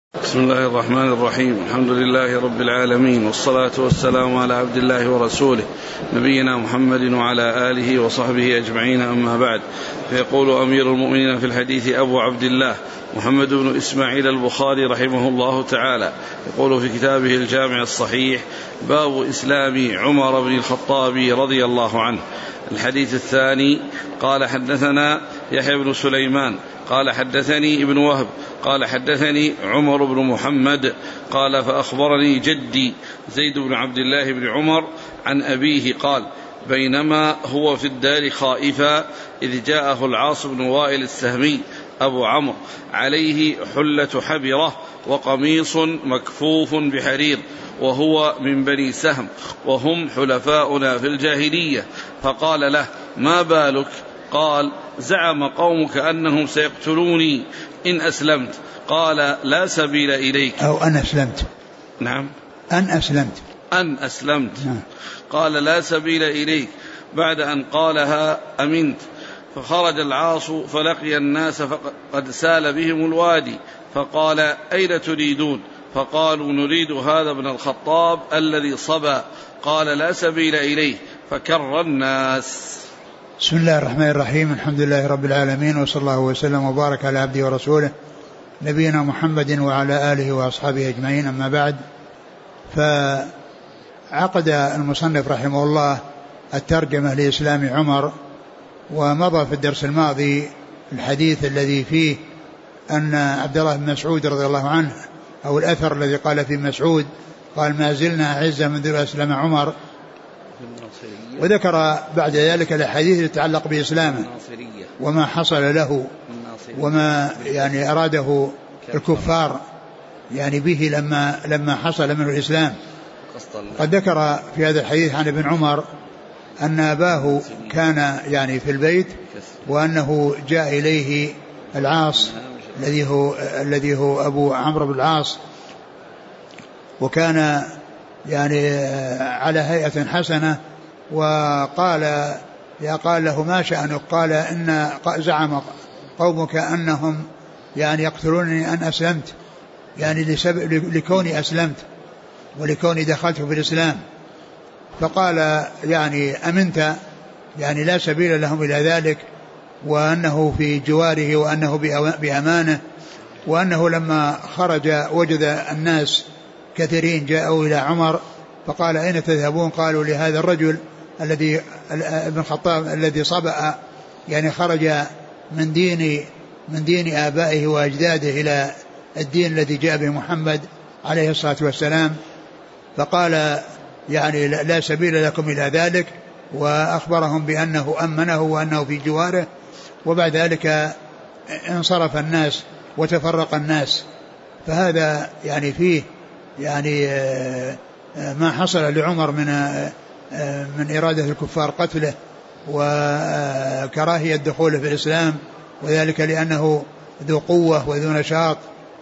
بسم الله الرحمن الرحيم. الحمد لله رب العالمين، والصلاة والسلام على عبد الله ورسوله نبينا محمد وعلى آله وصحبه أجمعين، أما بعد. فيقول أمير المؤمنين في الحديث أبو عبد الله محمد بن إسماعيل البخاري رحمه الله تعالى، يقول في كتابه الجامع الصحيح: باب إسلام عمر بن الخطاب رضي الله عنه. الحديث الثاني: قال حدثنا يحيى بن سليمان قال حدثني ابن وهب قال حدثني عمر بن محمد قال فأخبرني جدي زيد بن عبد الله بن عمر عن أبيه قال: بينما هو في الدار خائفا إذ جاءه العاص بن وائل السهمي أبو عمرو عليه حلة حبرة وقميص مكفوف بحرير، وهو من بني سهم وهم حلفاؤنا في الجاهلية، فقال له: ما بالك؟ قال: زعم قومك أنهم سيقتلوني إن أسلمت. قال: لا سبيل إليك. أو أن أسلمت. نعم، أن أسلمت. نعم. قال: لا سبيل إليك. بعد أن قالها أمنت. فخرج العاص فلقي الناس فقد سال بهم الوادي، فقال: أين تريدون؟ فقالوا: نريد هذا ابن الخطاب الذي صبا. قال: لا سبيل إليه. فكر الناس. بسم الله الرحمن الرحيم. الحمد لله رب العالمين، وصلى الله وسلم وبارك على عبده ورسوله نبينا محمد وعلى آله وأصحابه أجمعين، أما بعد. فعقد المصنف رحمه الله الترجمة لإسلام عمر، ومضى في الدرس الماضي الحديث الذي فيه أن عبد الله بن مسعود رضي الله عنه، أو الأثر الذي قال في مسعود قال: ما زلنا أعزة منذ أسلم عمر. وذكر بعد ذلك الحديث يتعلق بإسلامه وما حصل له وما يعني أراده الكفار يعني به لما حصل منه الإسلام. قد ذكر في هذا الحديث عن ابن عمر أن أباه كان يعني في البيت، وأنه جاء إليه العاص الذي هو أبو عمرو بن العاص، وكان يعني على هيئة حسنة، وقال له: ما شأنك؟ قال: إن زعم قومك أنهم يعني يقتلونني أن أسلمت، يعني لكوني أسلمت ولكوني دخلت في الإسلام. فقال: يعني أمنت؟ يعني لا سبيل لهم إلى ذلك، وأنه في جواره، وأنه بأمانه، وأنه لما خرج وجد الناس كثيرين جاءوا إلى عمر، فقال: أين تذهبون؟ قالوا: لهذا الرجل الذي ابن الخطاب الذي صبأ، يعني خرج من دين آبائه وأجداده إلى الدين الذي جاء به محمد عليه الصلاة والسلام. فقال: يعني لا سبيل لكم إلى ذلك، وأخبرهم بأنه أمنه وأنه في جواره. وبعد ذلك انصرف الناس وتفرق الناس. فهذا يعني فيه يعني ما حصل لعمر من إرادة الكفار قتله وكراهية دخوله في الإسلام، وذلك لأنه ذو قوة وذو نشاط،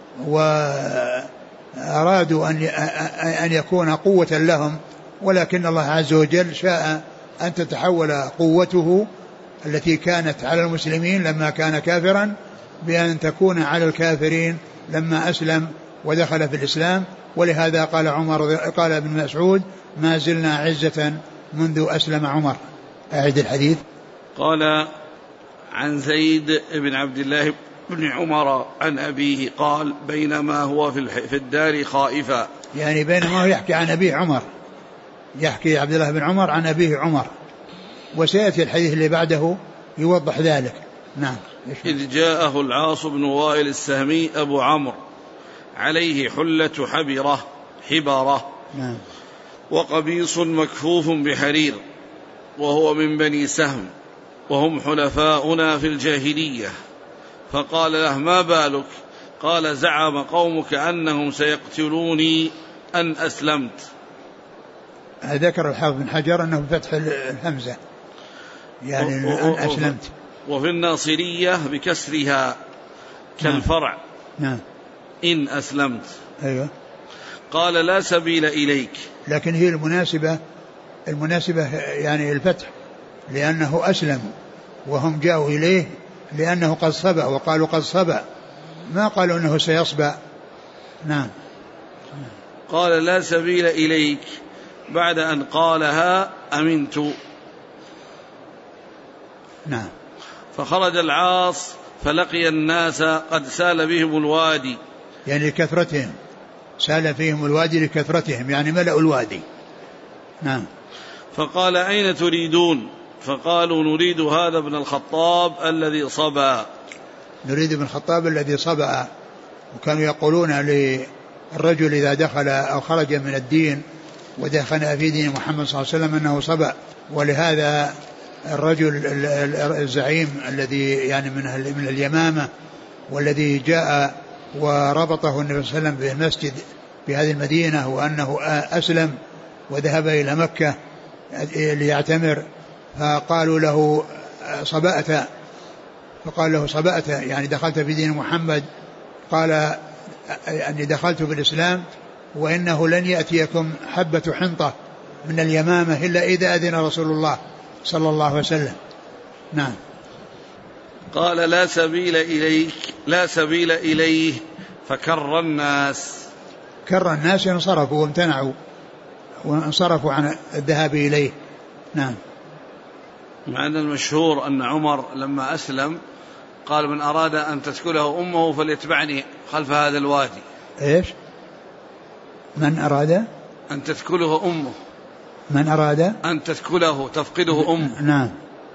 وأرادوا أن يكون قوة لهم، ولكن الله عز وجل شاء أن تتحول قوته التي كانت على المسلمين لما كان كافرا بأن تكون على الكافرين لما أسلم ودخل في الإسلام. ولهذا قال ابن مسعود: ما زلنا عزة منذ أسلم عمر. أعد الحديث. قال: عن زيد بن عبد الله بن عمر عن أبيه قال: بينما هو في الدار خائفا. يعني بينما هو يحكي عن أبيه عمر، يحكي عبد الله بن عمر عن أبيه عمر، وسيأتي الحديث اللي بعده يوضح ذلك. نعم. إذ جاءه العاص بن وائل السهمي أبو عمرو عليه حلة حبرة نعم. وقميص مكفوف بحرير، وهو من بني سهم وهم حلفاؤنا في الجاهلية، فقال له: ما بالك؟ قال: زعم قومك أنهم سيقتلوني أن أسلمت. ذكر الحافظ بن حجر أنه بفتح الهمزة، يعني أن أسلمت. وفي الناصرية بكسرها كالفرع. نعم. إن أسلمت. أيوة. قال: لا سبيل إليك. لكن هي المناسبة يعني الفتح، لأنه أسلم وهم جاءوا إليه لأنه قد صبأ، وقالوا قد صبأ، ما قالوا أنه سيصبأ، نعم. قال لا سبيل إليك بعد أن قالها أمنت. نعم. فخرج العاص فلقي الناس قد سال بهم الوادي، يعني لكثرتهم، سال فيهم الوادي لكثرتهم، يعني ملأوا الوادي. نعم. فقال أين تريدون؟ فقالوا نريد هذا ابن الخطاب الذي صبا. نريد ابن الخطاب الذي صبا. وكانوا يقولون للرجل إذا دخل أو خرج من الدين ودخل في دين محمد صلى الله عليه وسلم أنه صبا. ولهذا الرجل الزعيم الذي يعني من اليمامة والذي جاء وربطه النبي صلى الله عليه وسلم بالمسجد في هذه المدينة وأنه أسلم وذهب إلى مكة ليعتمر، فقالوا له صبأت، فقال له صبأت يعني دخلت في دين محمد. قال أني دخلت في الإسلام وإنه لن يأتيكم حبة حنطة من اليمامة إلا إذا أذن رسول الله صلى الله عليه وسلم. نعم. قال لا سبيل إليك لا سبيل إليه فكر الناس. كر الناس انصرفوا وامتنعوا وانصرفوا عن الذهاب إليه. نعم. مع أن المشهور أن عمر لما أسلم قال من أراد أن تسكله أمه فليتبعني خلف هذا الوادي. إيش؟ من أراد أن تسكله أمه، من أراد أن تسكله تفقده أمه. نعم.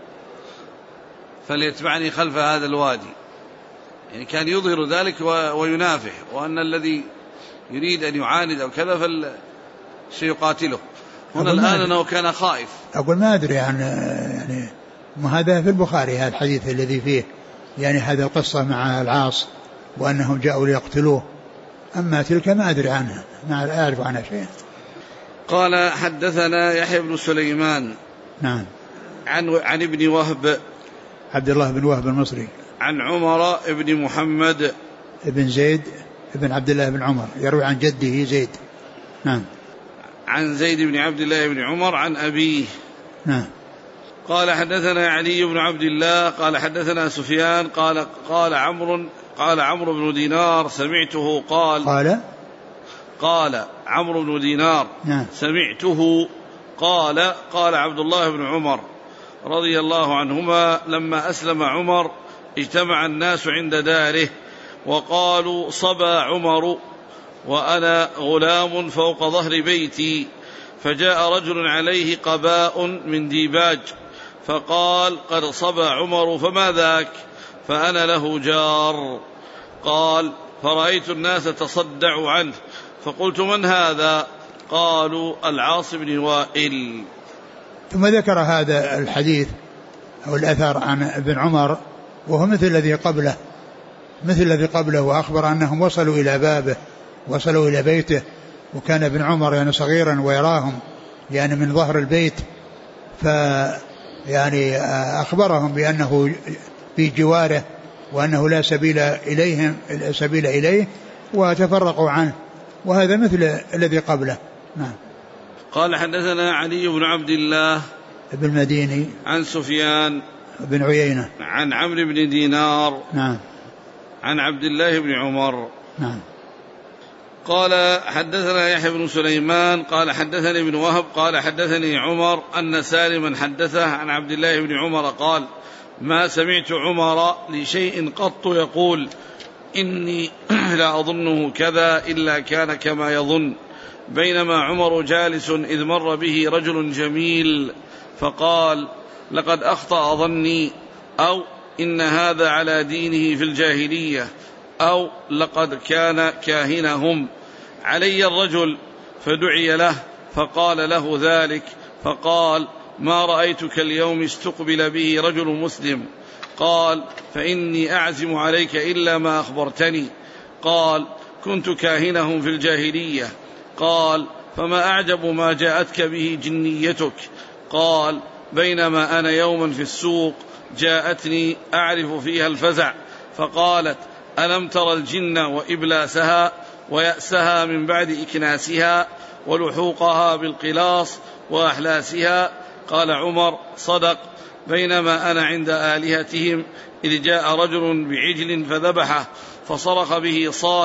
فليتبعني خلف هذا الوادي، يعني كان يظهر ذلك وينافح، وأن الذي يريد أن يعاند أو كذا سيقاتله. هنا الآن أنه كان خائف. أقول ما أدري يعني ما هذا في البخاري هذا الحديث الذي فيه يعني هذا القصة مع العاص وأنهم جاءوا ليقتلوه، أما تلك ما أدري عنها، ما أعرف عنها شيء. قال حدثنا يحيى بن سليمان. نعم. عن ابن وهب عبد الله بن وهب المصري، عن عمر ابن محمد ابن زيد ابن عبد الله بن عمر، يروي عن جده زيد. نعم. عن زيد بن عبد الله بن عمر عن أبيه. نعم. قال حدثنا علي بن عبد الله قال حدثنا سفيان قال عمرو بن دينار سمعته قال عمرو بن دينار. نعم. سمعته قال عبد الله بن عمر رضي الله عنهما لما أسلم عمر اجتمع الناس عند داره وقالوا صبا عمر وأنا غلام فوق ظهر بيتي، فجاء رجل عليه قباء من ديباج فقال قد صبا عمر فما ذاك؟ فأنا له جار. قال فرأيت الناس تصدعوا عنه فقلت من هذا؟ قالوا العاص بن وائل. ثم ذكر هذا الحديث أو الأثر عن ابن عمر وهو مثل الذي قبله وأخبر أنهم وصلوا إلى بابه، وصلوا إلى بيته، وكان ابن عمر يعني صغيرا ويراهم يعني من ظهر البيت، يعني أخبرهم بأنه في جواره وأنه لا سبيل إليه وتفرقوا عنه، وهذا مثل الذي قبله. نعم. قال حدثنا علي بن عبد الله ابن المديني عن سفيان بن عيينة عن عمرو بن دينار. نعم. عن عبد الله بن عمر. نعم. قال حدثنا يحيى بن سليمان قال حدثني ابن وهب قال حدثني عمر أن سالما حدثه عن عبد الله بن عمر قال ما سمعت عمر لشيء قط يقول إني لا أظنه كذا إلا كان كما يظن، بينما عمر جالس إذ مر به رجل جميل فقال لقد أخطأ ظني، أو إن هذا على دينه في الجاهلية، أو لقد كان كاهنهم. علي الرجل فدعي له فقال له ذلك، فقال ما رأيتك اليوم استقبل به رجل مسلم. قال فإني أعزم عليك إلا ما أخبرتني. قال كنت كاهنهم في الجاهلية. قال فما أعجب ما جاءتك به جنيتك؟ قال بينما أنا يوما في السوق جاءتني أعرف فيها الفزع فقالت ألم تر الجن وإبلاسها ويأسها من بعد إكناسها ولحوقها بالقلاص وأحلاسها؟ قال عمر صدق، بينما أنا عند آلهتهم إذ جاء رجل بعجل فذبحه فصرخ به صارخ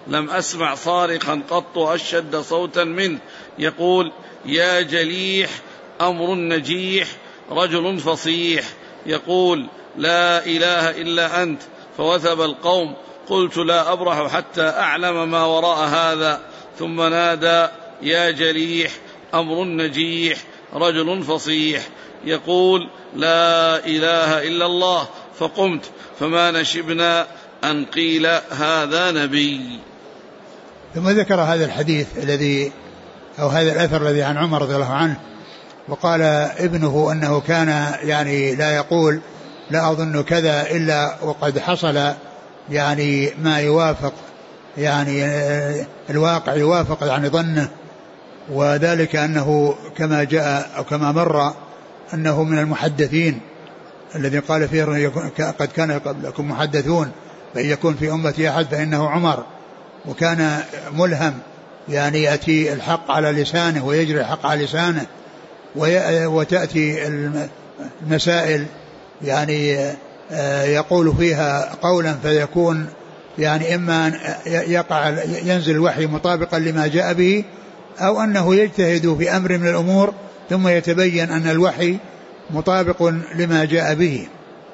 لم أسمع صارخا قط أشد صوتا منه يقول يا جليح أمر نجيح رجل فصيح يقول لا إله إلا أنت فوثب القوم. قلت لا أبرح حتى أعلم ما وراء هذا. ثم نادى يا جليح أمر نجيح رجل فصيح يقول لا إله إلا الله. فقمت فما نشبنا أن قيل هذا نبي. ثم ذكر هذا الحديث الذي أو هذا الأثر الذي عن عمر رضي الله عنه، وقال ابنه أنه كان يعني لا يقول لا أظن كذا إلا وقد حصل يعني ما يوافق يعني الواقع يوافق يعني ظنه، وذلك أنه كما جاء أو كما مر أنه من المحدثين الذي قال فيه قد كان قبلكم محدثون فإن يكون في أمتي أحد فإنه عمر، وكان ملهم يعني يأتي الحق على لسانه ويجري الحق على لسانه، وتأتي المسائل يعني يقول فيها قولا فيكون يعني إما أن يقع ينزل الوحي مطابقا لما جاء به، أو أنه يجتهد في أمر من الأمور ثم يتبين أن الوحي مطابق لما جاء به.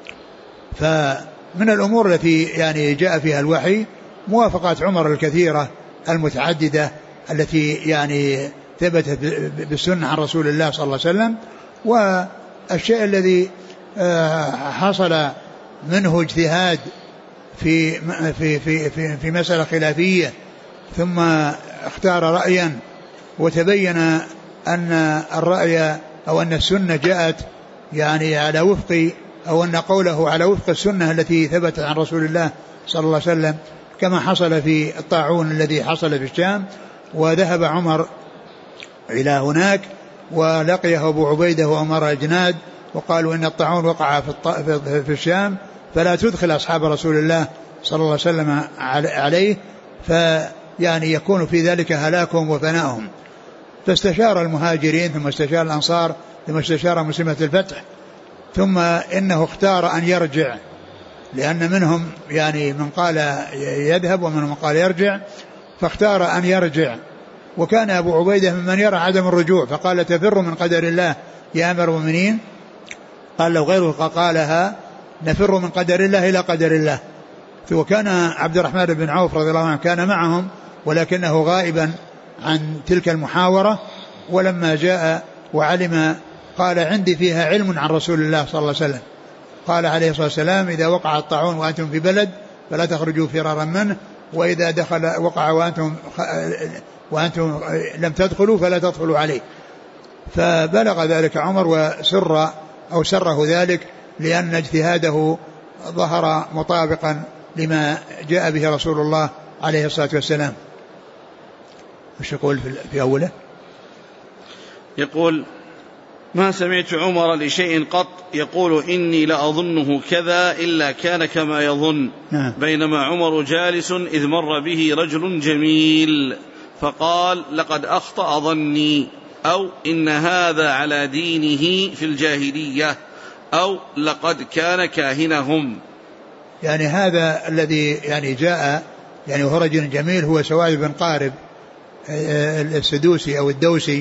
فمن الأمور التي يعني جاء فيها الوحي موافقات عمر الكثيرة المتعددة التي يعني ثبتت بالسنة عن رسول الله صلى الله عليه وسلم. والشيء الذي حصل منه اجتهاد في مسألة خلافية ثم اختار رأيا وتبين أن الرأي أو أن السنة جاءت يعني على وفق أو أن قوله على وفق السنة التي ثبتت عن رسول الله صلى الله عليه وسلم، كما حصل في الطاعون الذي حصل في الشام، وذهب عمر إلى هناك ولقيه أبو عبيدة وأمر أجناد وقالوا إن الطاعون وقع في الشام فلا تدخل أصحاب رسول الله صلى الله عليه وسلم عليه فيعني يكون في ذلك هلاكهم وفنائهم. فاستشار المهاجرين ثم استشار الأنصار ثم استشار مسلمة الفتح، ثم إنه اختار أن يرجع، لأن منهم يعني من قال يذهب ومنهم من قال يرجع، فاختار أن يرجع. وكان أبو عبيدة ممن يرى عدم الرجوع فقال تفر من قدر الله يا أمير المؤمنين، قال لو غيره قالها نفر من قدر الله إلى قدر الله. وكان عبد الرحمن بن عوف رضي الله عنه كان معهم ولكنه غائبا عن تلك المحاورة، ولما جاء وعلم قال عندي فيها علم عن رسول الله صلى الله عليه وسلم، قال عليه الصلاة والسلام إذا وقع الطاعون وأنتم في بلد فلا تخرجوا فرارا منه، وإذا وقع وأنتم لم تدخلوا فلا تدخلوا عليه. فبلغ ذلك عمر سره ذلك لأن اجتهاده ظهر مطابقا لما جاء به رسول الله عليه الصلاة والسلام. وش يقول في أوله؟ يقول ما سمعت عمر لشيء قط يقول إني لأظنه كذا إلا كان كما يظن. بينما عمر جالس إذ مر به رجل جميل فقال لقد أخطأ ظني، أو إن هذا على دينه في الجاهلية، أو لقد كان كاهنهم. يعني هذا الذي يعني جاء يعني هو رجل جميل هو سواد بن قارب السدوسي أو الدوسي.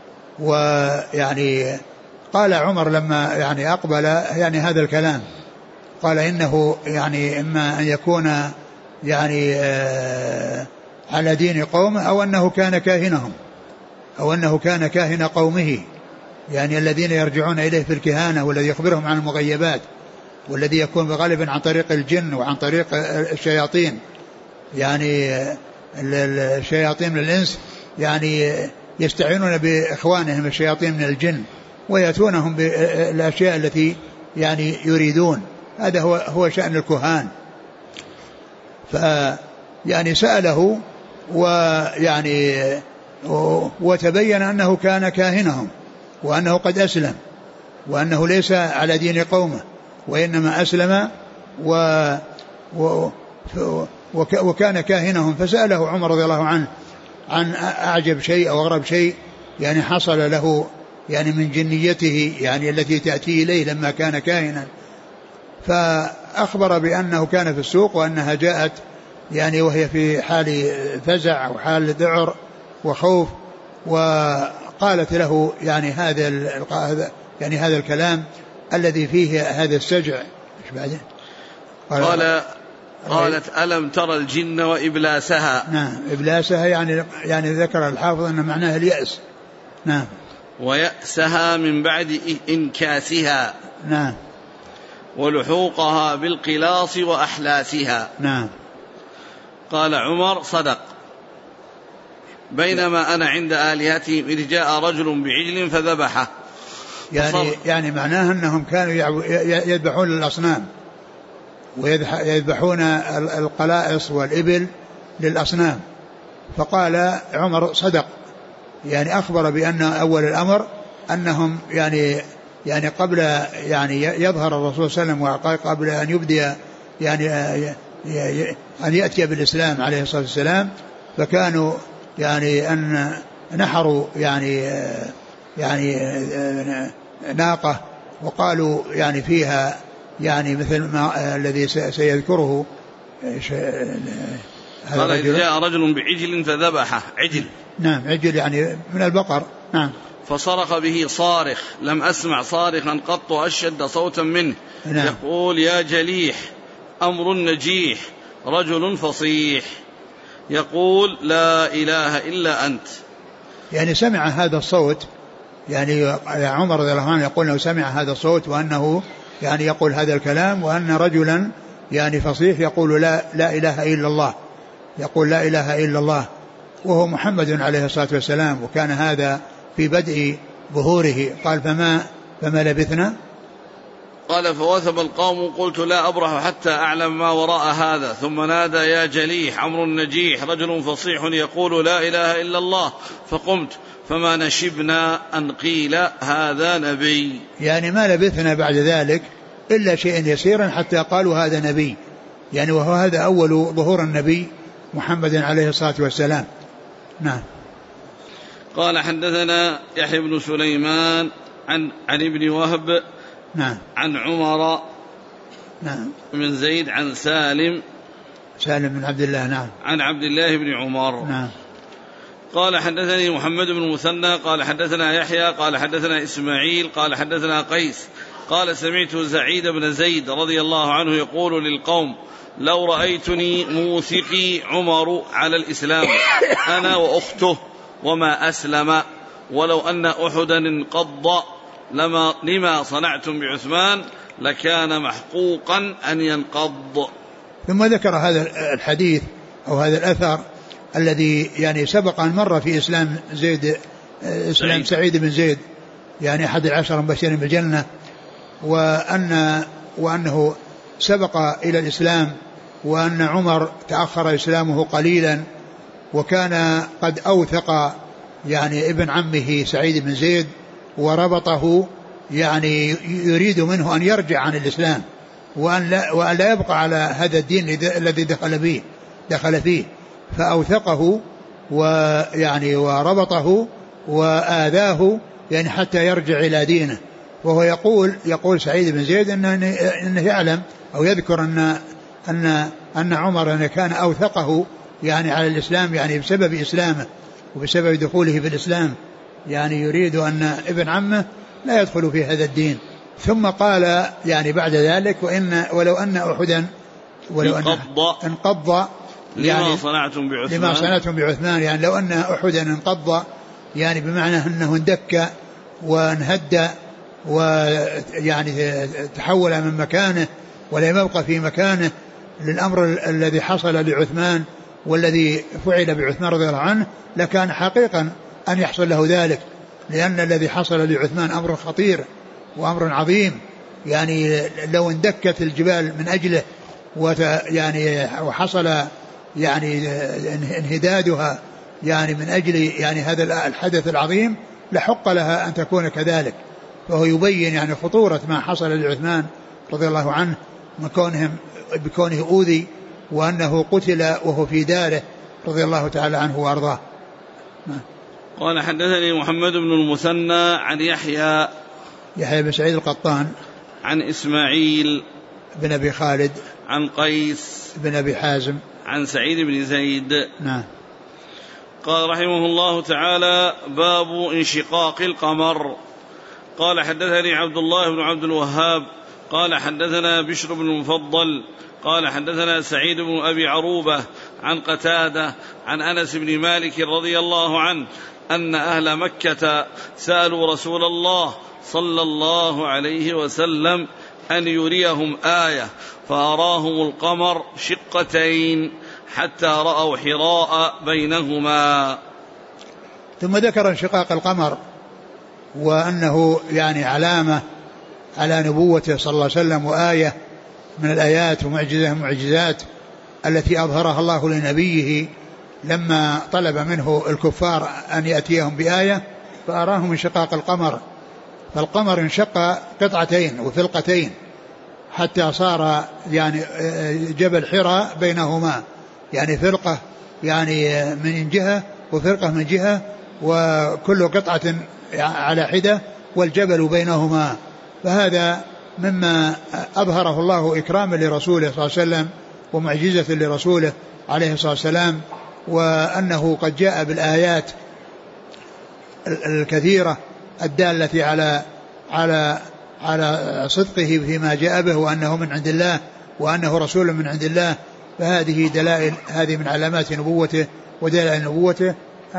ويعني قال عمر لما يعني أقبل يعني هذا الكلام قال إنه يعني إما أن يكون يعني على دين قومه أو أنه كان كاهنهم أو أنه كان كاهن قومه، يعني الذين يرجعون إليه في الكهانة والذي يخبرهم عن المغيبات والذي يكون غالبا عن طريق الجن وعن طريق الشياطين، يعني الشياطين من الإنس يعني يستعينون بإخوانهم الشياطين من الجن ويأتونهم بالأشياء التي يعني يريدون. هذا هو شأن الكهان. فيعني سأله ويعني وتبين أنه كان كاهنهم وأنه قد أسلم وأنه ليس على دين قومه وإنما أسلم وكان كاهنهم. فسأله عمر رضي الله عنه عن أعجب شيء أو أغرب شيء يعني حصل له يعني من جنيته يعني التي تأتي إليه لما كان كاهنا، فأخبر بأنه كان في السوق وأنها جاءت يعني وهي في حال فزع وحال ذعر وخوف، وقالت له يعني هذا الكلام الذي فيه هذا السجع. ايش بعدين؟ قالت ألم ترى الجن وإبلاسها. نعم، إبلاسها يعني ذكر الحافظ أن معناها اليأس. نعم. ويأسها من بعد إنكاسها. نعم. ولحوقها بالقلاص وأحلاسها. نعم. قال عمر صدق، بينما أنا عند آلهتهم إذ جاء رجل بعجل فذبحه. يعني معناه أنهم كانوا يذبحون الأصنام ويذبحون القلائص والإبل للأصنام. فقال عمر صدق، يعني أخبر بأن أول الأمر أنهم يعني قبل يعني يظهر الرسول صلى الله عليه وسلم وقبل أن يبدي يعني أن يأتي بالإسلام عليه الصلاة والسلام، فكانوا يعني أن نحروا يعني ناقة وقالوا يعني فيها يعني مثل ما الذي سيذكره. قال جاء رجل بعجل فذبحه. عجل. نعم، عجل يعني من البقر. نعم. فصرخ به صارخ لم أسمع صارخا قط أشد صوتا منه. نعم. يقول يا جليح أمر نجيح رجل فصيح يقول لا إله إلا أنت. يعني سمع هذا الصوت، يعني عمر رضي الله عنه يقول أنه سمع هذا الصوت وأنه يعني يقول هذا الكلام، وأن رجلا يعني فصيح يقول لا إله إلا الله، يقول لا إله إلا الله، وهو محمد عليه الصلاة والسلام. وكان هذا في بدء ظهوره. قال فما لبثنا. قال فوثب القوم قلت لا أبرح حتى أعلم ما وراء هذا، ثم نادى يا جليح أمر نجيح رجل فصيح يقول لا إله إلا الله، فقمت فما نشبنا أن قيل هذا نبي. يعني ما لبثنا بعد ذلك إلا شيء يسيرا حتى قالوا هذا نبي، يعني وهو هذا أول ظهور النبي محمد عليه الصلاة والسلام. نعم. قال حدثنا يحيى بن سليمان عن ابن وهب. نعم. عن عمر. نعم. من زيد عن سالم بن عبد الله. نعم. عن عبد الله بن عمر. نعم. قال حدثني محمد بن المثنى قال حدثنا يحيى قال حدثنا إسماعيل قال حدثنا قيس قال سمعت سعيد بن زيد رضي الله عنه يقول للقوم لو رأيتني موثقي عمر على الإسلام أنا وأخته وما أسلم، ولو أن أحدا انقض لما صنعتم بعثمان لكان محقوقا أن ينقض. ثم ذكر هذا الحديث أو هذا الأثر الذي يعني سبق أن مر في إسلام سعيد بن زيد، يعني أحد 10 مبشرين بالجنة، وأنه سبق إلى الإسلام، وأن عمر تأخر إسلامه قليلا، وكان قد أوثق يعني ابن عمه سعيد بن زيد وربطه، يعني يريد منه أن يرجع عن الإسلام وأن لا يبقى على هذا الدين الذي دخل فيه، فأوثقه ويعني وربطه وآذاه يعني حتى يرجع إلى دينه. وهو يقول سعيد بن زيد أنه يعلم أو يذكر أن عمر كان أوثقه يعني على الإسلام، يعني بسبب إسلامه وبسبب دخوله في الإسلام، يعني يريد أن ابن عمه لا يدخل في هذا الدين. ثم قال يعني بعد ذلك ولو أن أحدا انقض يعني لما صنعتم بعثمان، يعني لو أن أحدا انقض يعني بمعنى أنه اندك وانهد ويعني تحول من مكانه ولم يبقى في مكانه للأمر الذي حصل لعثمان والذي فعل بعثمان رضي الله عنه، لكان حقيقا أن يحصل له ذلك، لأن الذي حصل لعثمان أمر خطير وأمر عظيم، يعني لو اندكت الجبال من أجله وحصل يعني انهدادها يعني من أجل يعني هذا الحدث العظيم لحق لها أن تكون كذلك. فهو يبين يعني خطورة ما حصل لعثمان رضي الله عنه بكونه أوذي وأنه قتل وهو في داره رضي الله تعالى عنه وأرضاه. قال حدثني محمد بن المثنى عن يحيى بن سعيد القطان عن إسماعيل بن أبي خالد عن قيس بن أبي حازم عن سعيد بن زيد. نعم. قال رحمه الله تعالى: باب انشقاق القمر. قال حدثني عبد الله بن عبد الوهاب قال حدثنا بشر بن المفضل قال حدثنا سعيد بن أبي عروبة عن قتادة عن أنس بن مالك رضي الله عنه أن أهل مكة سألوا رسول الله صلى الله عليه وسلم أن يريهم آية فأراهم القمر شقتين حتى رأوا حراء بينهما. ثم ذكر انشقاق القمر وأنه يعني علامة على نبوته صلى الله عليه وسلم وآية من الآيات ومعجزة معجزات التي أظهرها الله لنبيه لما طلب منه الكفار أن يأتيهم بآية فأراهم انشقاق القمر. فالقمر انشق قطعتين وفلقتين حتى صار يعني جبل حراء بينهما، يعني فرقة يعني من جهة وفرقة من جهة وكل قطعة على حدة والجبل بينهما. فهذا مما أظهره الله إكراما لرسوله صلى الله عليه وسلم ومعجزة لرسوله عليه الصلاة والسلام، وأنه قد جاء بالآيات الكثيرة الدالة على صدقه فيما جاء به وأنه من عند الله وأنه رسول من عند الله. فهذه دلائل، هذه من علامات نبوته ودلائل نبوته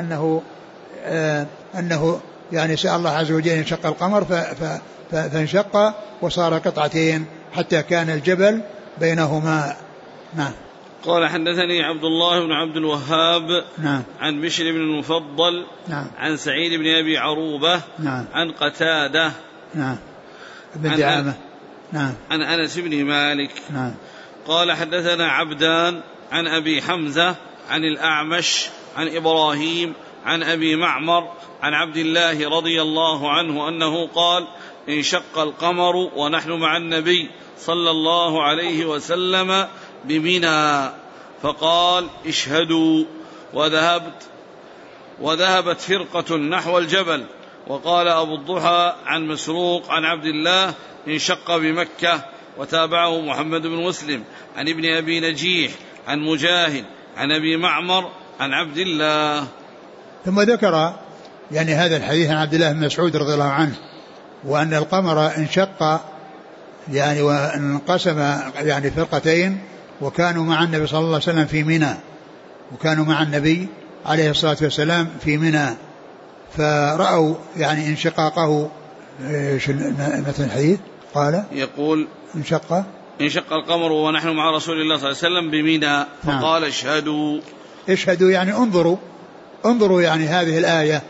أنه يعني سأل الله عز وجل انشق القمر فانشق وصار قطعتين حتى كان الجبل بينهما. نعم. قال حدثني عبد الله بن عبد الوهاب نعم. عن بشر بن المفضل نعم. عن سعيد بن أبي عروبة نعم. عن قتادة نعم. ابن دعامة نعم. عن أنس بن مالك نعم. قال حدثنا عبدان عن أبي حمزة عن الأعمش عن إبراهيم عن أبي معمر عن عبد الله رضي الله عنه أنه قال: انشق القمر ونحن مع النبي صلى الله عليه وسلم بمنى فقال: اشهدوا. وذهبت فرقة نحو الجبل. وقال أبو الضحى عن مسروق عن عبد الله: انشق بمكة. وتابعه محمد بن مسلم عن ابن أبي نجيح عن مجاهد عن أبي معمر عن عبد الله. ثم ذكر يعني هذا الحديث عن عبد الله بن مسعود رضي الله عنه وأن القمر انشق يعني وانقسم يعني فرقتين، وكانوا مع النبي صلى الله عليه وسلم في منى، وكانوا مع النبي عليه الصلاة والسلام في منى فرأوا يعني انشقاقه. مثل الحديث قال يقول: انشق القمر ونحن مع رسول الله صلى الله عليه وسلم بمنى فقال: اشهدوا يعني انظروا يعني هذه الآية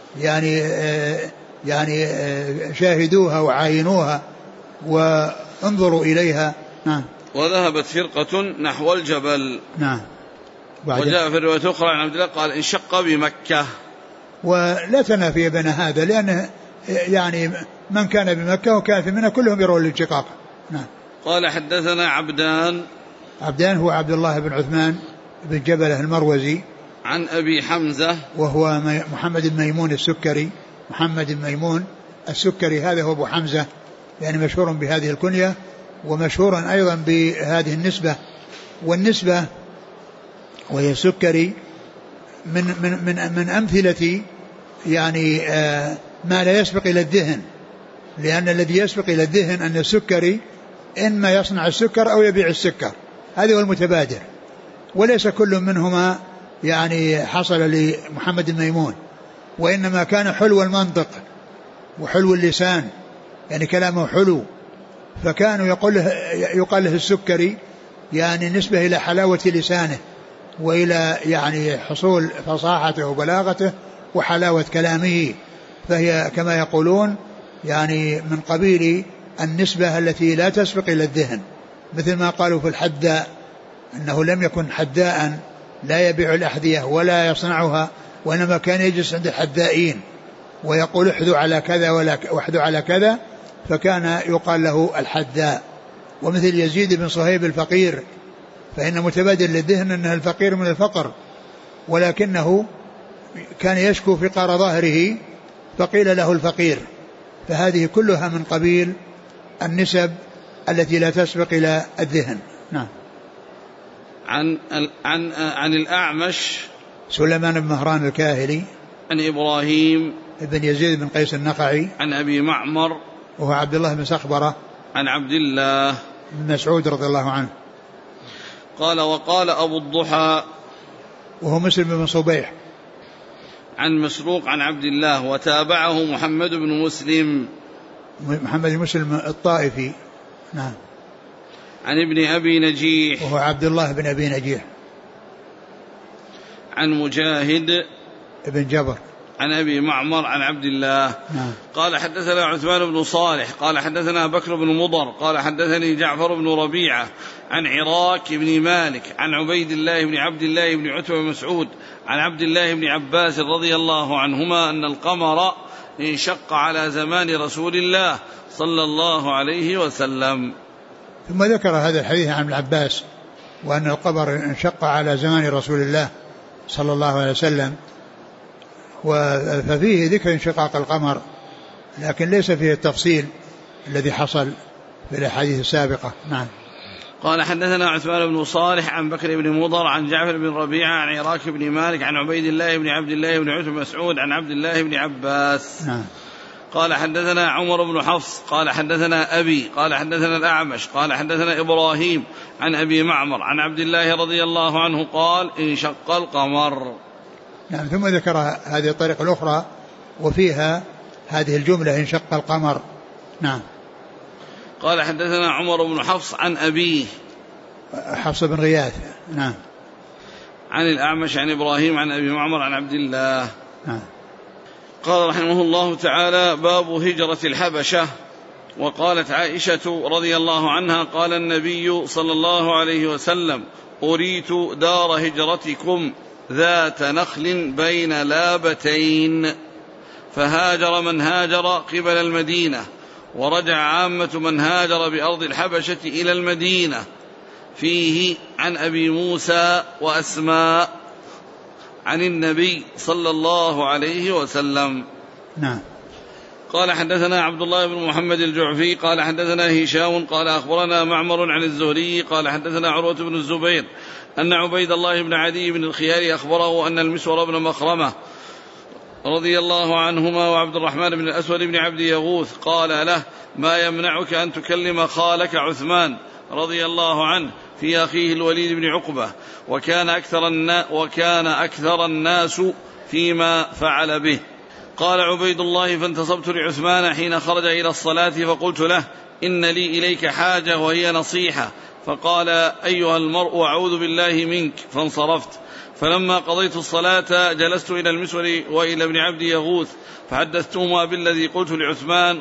يعني شاهدوها وعاينوها وانظروا إليها. نعم. وذهبت فرقة نحو الجبل. نعم. وجاء في الرواية الأخرى عن عبد الله قال: انشق بمكة. ولا تنافي بين هذا، لأن يعني من كان بمكة وكان في منى كلهم يرون الانشقاق. نعم. قال حدثنا عبدان هو عبد الله بن عثمان بن جبلة المروزي عن أبي حمزة وهو محمد بن ميمون السكري. محمد بن ميمون السكري هذا هو أبو حمزة، يعني مشهور بهذه الكنية ومشهور أيضا بهذه النسبة. والنسبة وهي سكري من أمثلة يعني ما لا يسبق إلى الذهن، لأن الذي يسبق إلى الذهن أن السكري إما يصنع السكر أو يبيع السكر، هذا هو المتبادر، وليس كل منهما يعني حصل لمحمد الميمون، وإنما كان حلو المنطق وحلو اللسان، يعني كلامه حلو، فكانوا يقال له السكري، يعني نسبة إلى حلاوة لسانه وإلى يعني حصول فصاحته وبلاغته وحلاوة كلامه، فهي كما يقولون يعني من قبيل النسبة التي لا تسبق إلى الذهن، مثل ما قالوا في الحداء أنه لم يكن حداء لا يبيع الأحذية ولا يصنعها، وإنما كان يجلس عند الحدائين ويقول احذو على كذا واحذو على كذا، فكان يقال له الحداء. ومثل يزيد بن صهيب الفقير، فإن متبادل للذهن أنه الفقير من الفقر، ولكنه كان يشكو فقار ظهره فقيل له الفقير. فهذه كلها من قبيل النسب التي لا تسبق إلى الذهن. نعم. عن الأعمش سليمان بن مهران الكاهلي عن إبراهيم بن يزيد بن قيس النخعي عن أبي معمر وهو عبد الله بن سخبرة عن عبد الله بن مسعود رضي الله عنه قال وقال أبو الضحى وهو مسلم بن صبيح عن مسروق عن عبد الله وتابعه محمد بن مسلم الطائفي. نعم. عن ابن أبي نجيح وهو عبد الله بن أبي نجيح عن مجاهد ابن جبر عن أبي معمر عن عبد الله. نعم. قال حدثنا عثمان بن صالح قال حدثنا بكر بن مضر قال حدثني جعفر بن ربيعة عن عراك بن مالك عن عبيد الله بن عبد الله بن عتبة بن مسعود عن عبد الله بن عباس رضي الله عنهما أن القمر انشق على زمان رسول الله صلى الله عليه وسلم. ثم ذكر هذا الحديث عن ابن عباس وأن القمر انشق على زمان رسول الله صلى الله عليه وسلم، ففيه ذكر انشقاق القمر لكن ليس فيه التفصيل الذي حصل في الأحاديث السابقة. نعم. قال حدثنا عثمان بن صالح عن بكر بن مضر عن جعفر بن ربيعة عن عراك بن مالك عن عبيد الله بن عبد الله بن عتبة مسعود عن عبد الله بن عباس. نعم. قال حدثنا عمر بن حفص قال حدثنا أبي قال حدثنا الأعمش قال حدثنا إبراهيم عن أبي معمر عن عبد الله رضي الله عنه قال انشق القمر. نعم. ثم ذكر هذه الطريقة الأخرى وفيها هذه الجملة انشق القمر. نعم. قال حدثنا عمر بن حفص عن أبيه حفص بن غياث. نعم. عن الأعمش عن إبراهيم عن أبي معمر عن عبد الله. نعم. قال رحمه الله تعالى باب هجرة الحبشة. وقالت عائشة رضي الله عنها قال النبي صلى الله عليه وسلم أريت دار هجرتكم ذات نخل بين لابتين، فهاجر من هاجر قبل المدينة ورجع عامة من هاجر بأرض الحبشة إلى المدينة. فيه عن أبي موسى وأسماء عن النبي صلى الله عليه وسلم. نعم. قال حدثنا عبد الله بن محمد الجعفي قال حدثنا هشام قال أخبرنا معمر عن الزهري قال حدثنا عروة بن الزبير أن عبيد الله بن عدي بن الخيار أخبره أن المسور بن مخرمة رضي الله عنهما وعبد الرحمن بن الأسود بن عبد يغوث قال له ما يمنعك أن تكلم خالك عثمان رضي الله عنه في أخيه الوليد بن عقبة وكان أكثر الناس فيما فعل به. قال عبيد الله فانتصبت لعثمان حين خرج إلى الصلاة فقلت له إن لي إليك حاجة وهي نصيحة، فقال أيها المرء أعوذ بالله منك، فانصرفت. فلما قضيت الصلاة جلست إلى المسور وإلى ابن عبد يغوث فحدثتهما بالذي قلت لعثمان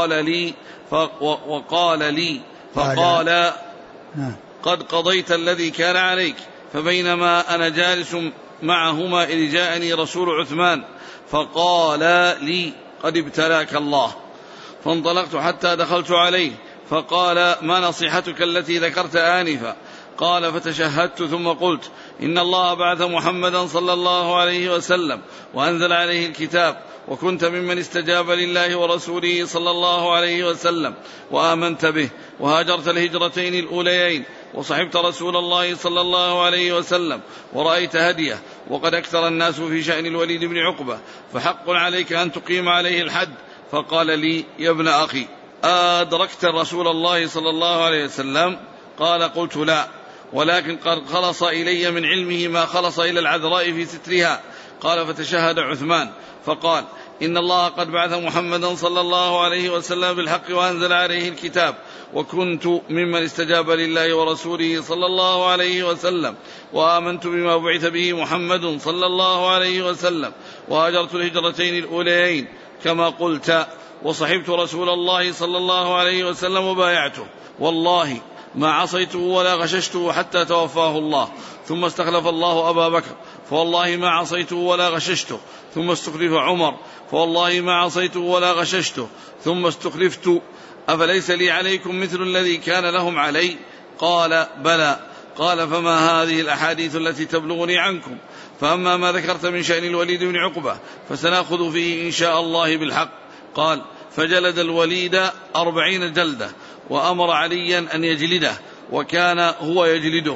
وقال لي فقال قد قضيت الذي كان عليك. فبينما أنا جالس معهما إذ جاءني رسول عثمان فقال لي قد ابتلاك الله. فانطلقت حتى دخلت عليه فقال ما نصيحتك التي ذكرت آنفا؟ قال فتشهدت ثم قلت إن الله بعث محمدا صلى الله عليه وسلم وأنزل عليه الكتاب وكنت ممن استجاب لله ورسوله صلى الله عليه وسلم وآمنت به وهاجرت الهجرتين الأوليين وصحبت رسول الله صلى الله عليه وسلم ورأيت هديه وقد أكثر الناس في شأن الوليد بن عقبة فحق عليك أن تقيم عليه الحد. فقال لي يا ابن أخي أدركت رسول الله صلى الله عليه وسلم؟ قال قلت لا، ولكن قد خلص إلي من علمه ما خلص إلى العذراء في سترها. قال فتشهد عثمان فقال إن الله قد بعث محمدا صلى الله عليه وسلم بالحق وأنزل عليه الكتاب وكنت ممن استجاب لله ورسوله صلى الله عليه وسلم وآمنت بما بعث به محمد صلى الله عليه وسلم وهاجرت الهجرتين الأوليين كما قلت وصحبت رسول الله صلى الله عليه وسلم وبايعته، والله ما عصيته ولا غششته حتى توفاه الله، ثم استخلف الله أبا بكر فوالله ما عصيته ولا غششته، ثم استخلف عمر فوالله ما عصيته ولا غششته، ثم استخلفت، أفليس لي عليكم مثل الذي كان لهم علي؟ قال بلى. قال فما هذه الأحاديث التي تبلغني عنكم؟ فأما ما ذكرت من شأن الوليد بن عقبة فسنأخذ فيه إن شاء الله بالحق. قال فجلد الوليد 40 جلدة وأمر عليا أن يجلده وكان هو يجلده،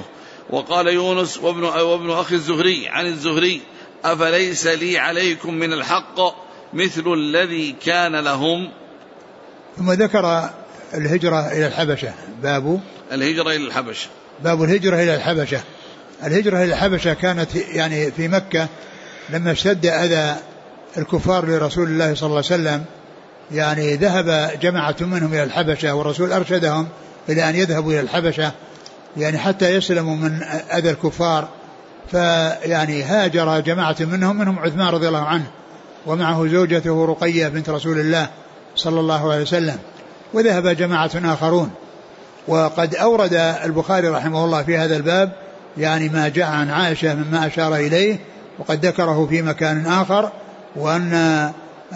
وقال يونس وابن أخي الزهري عن الزهري أفليس لي عليكم من الحق مثل الذي كان لهم. ثم ذكر الهجرة إلى الحبشة. باب الهجرة إلى الحبشة. باب الهجرة إلى الحبشة. الهجرة إلى الحبشة كانت يعني في مكة لما اشتد أذى الكفار لرسول الله صلى الله عليه وسلم، يعني ذهب جماعة منهم إلى الحبشة، والرسول أرشدهم إلى أن يذهبوا إلى الحبشة يعني حتى يسلموا من أذى الكفار. فيعني هاجر جماعة منهم عثمان رضي الله عنه ومعه زوجته رقية بنت رسول الله صلى الله عليه وسلم، وذهب جماعة آخرون. وقد أورد البخاري رحمه الله في هذا الباب يعني ما جاء عن عائشة مما أشار إليه، وقد ذكره في مكان آخر، وأن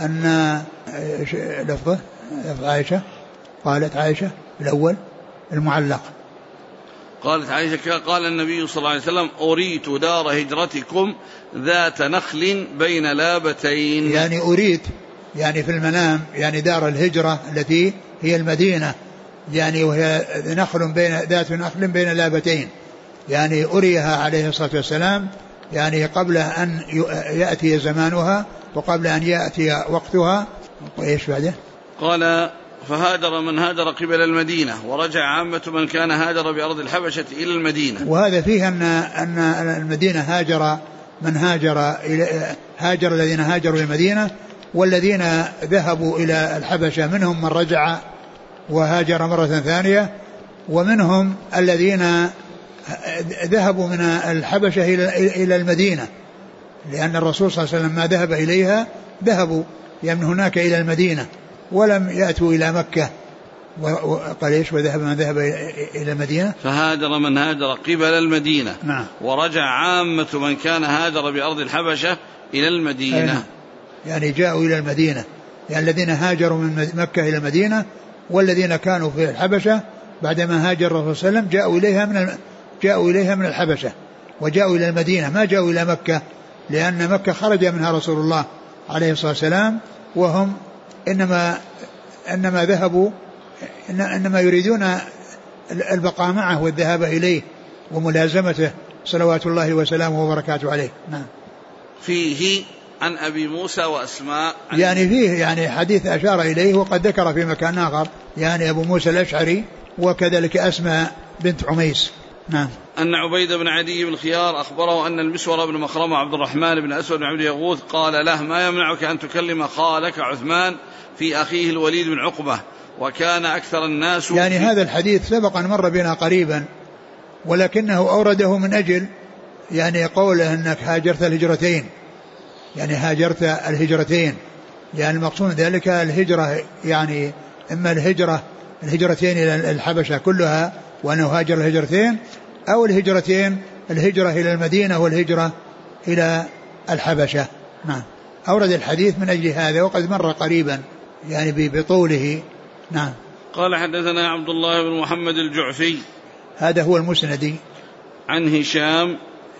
لفظ عائشة قالت عائشة الأول المعلق قالت عائشة قال النبي صلى الله عليه وسلم أريت دار هجرتكم ذات نخل بين لابتين. يعني أريت يعني في المنام يعني دار الهجرة التي هي المدينة، يعني وهي ذات نخل بين لابتين، يعني أريها عليه الصلاة والسلام يعني قبل أن يأتي زمانها وقبل أن يأتي وقتها. وإيش بعده؟ قال فهاجر من هاجر قبل المدينة ورجع عامة من كان هاجر بأرض الحبشة إلى المدينة. وهذا فيه أن المدينة هاجر من هاجر الذين هاجروا إلى المدينة، والذين ذهبوا إلى الحبشة منهم من رجع وهاجر مرة ثانية، ومنهم الذين ذهبوا من الحبشة إلى المدينة، لأن الرسول صلى الله عليه وسلم ما ذهب إليها ذهبوا من هناك إلى المدينة ولم يأتوا إلى مكة. وقال إيش؟ وذهب من ذهب إلى المدينة فهاجر من هاجر قبل المدينة. نعم. ورجع عامة من كان هاجر بأرض الحبشة إلى المدينة. يعني جاءوا إلى المدينة، يعني الذين هاجروا من مكة إلى المدينة، والذين كانوا في الحبشة بعدما هاجر الرسول صلى الله عليه وسلم جاءوا إليها من الحبشة وجاءوا إلى المدينة، ما جاءوا إلى مكة، لأن مكة خرج منها رسول الله عليه الصلاة والسلام، وهم إنما ذهبوا إنما يريدون البقاء معه والذهاب إليه وملازمته صلوات الله وسلامه وبركاته عليه. نعم. فيه عن أبي موسى وأسماء يعني فيه يعني حديث أشار إليه، وقد ذكر في مكان آخر يعني أبو موسى الأشعري وكذلك أسماء بنت عميس. نعم. أن عبيد بن عدي بن الخيار أخبره أن المسور بن مخرمة عبد الرحمن بن أسود بن عبد يغوث قال له ما يمنعك أن تكلم خالك عثمان في أخيه الوليد بن عقبة وكان أكثر الناس. يعني هذا الحديث سبق أن مر بنا قريبا، ولكنه أورده من أجل يعني قوله أنك هاجرت الهجرتين، يعني هاجرت الهجرتين، يعني المقصود ذلك الهجرة، يعني إما الهجرتين إلى الحبشة كلها وأنه هاجر الهجرتين، أو الهجرة إلى المدينة والهجرة إلى الحبشة. نعم. أورد الحديث من أجل هذا، وقد مر قريبا يعني بطوله. نعم. قال حدثنا عبد الله بن محمد الجعفي، هذا هو المسندي، عن هشام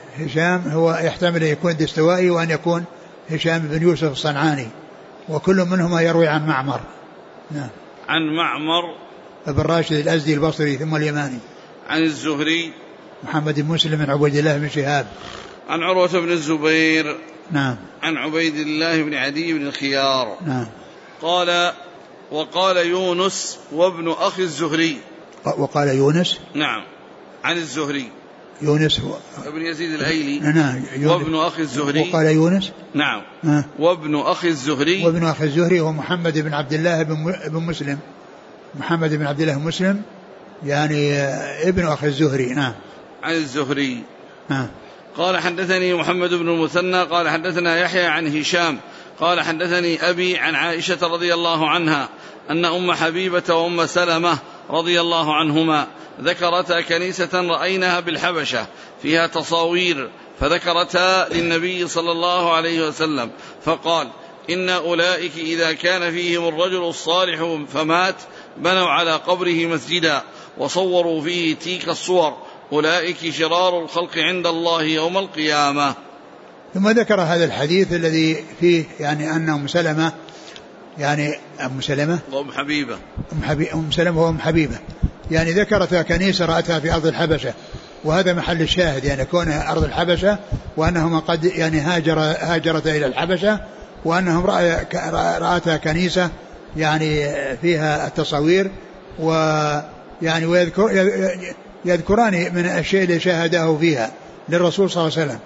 هو يحتمل أن يكون دستوائي وأن يكون هشام بن يوسف الصنعاني، وكل منهما يروي عن معمر. نعم. عن معمر ابن راشد الأزدي البصري ثم اليماني. عن الزهري محمد بن مسلم بن عبيد الله بن شهاب. عن عروة بن الزبير. نعم. عن عبيد الله بن عدي بن الخيار. نعم. قال وقال يونس وابن أخي الزهري. وقال يونس. نعم. عن الزهري يونس هو ابن يزيد الأيلي. نعم. وابن أخي الزهري. وقال يونس. نعم. وابن أخي الزهري. وابن أخي الزهري هو محمد بن عبد الله بن مسلم، محمد بن عبد الله مسلم، يعني ابن أخي الزهري. نعم. عن الزهري. نعم. قال حدثني محمد بن المثنى قال حدثنا يحيى عن هشام قال حدثني أبي عن عائشة رضي الله عنها أن أم حبيبة وأم سلمة رضي الله عنهما ذكرتا كنيسة رأيناها بالحبشة فيها تصاوير، فذكرتا للنبي صلى الله عليه وسلم فقال إن أولئك إذا كان فيهم الرجل الصالح فمات بنوا على قبره مسجدا وصوروا فيه تلك الصور، أولئك شرار الخلق عند الله يوم القيامة. ثم ذكر هذا الحديث الذي فيه يعني أن أم سلمة يعني أم سلمة وأم حبيبة أم سلمة وأم حبيبة يعني ذكرت كنيسة رأتها في أرض الحبشة وهذا محل الشاهد يعني كونه أرض الحبشة وأنهما قد يعني هاجرتا إلى الحبشة وأنهم رأتا كنيسة يعني فيها التصاوير ويعني يذكران من الشيء اللي شاهده فيها للرسول صلى الله عليه وسلم.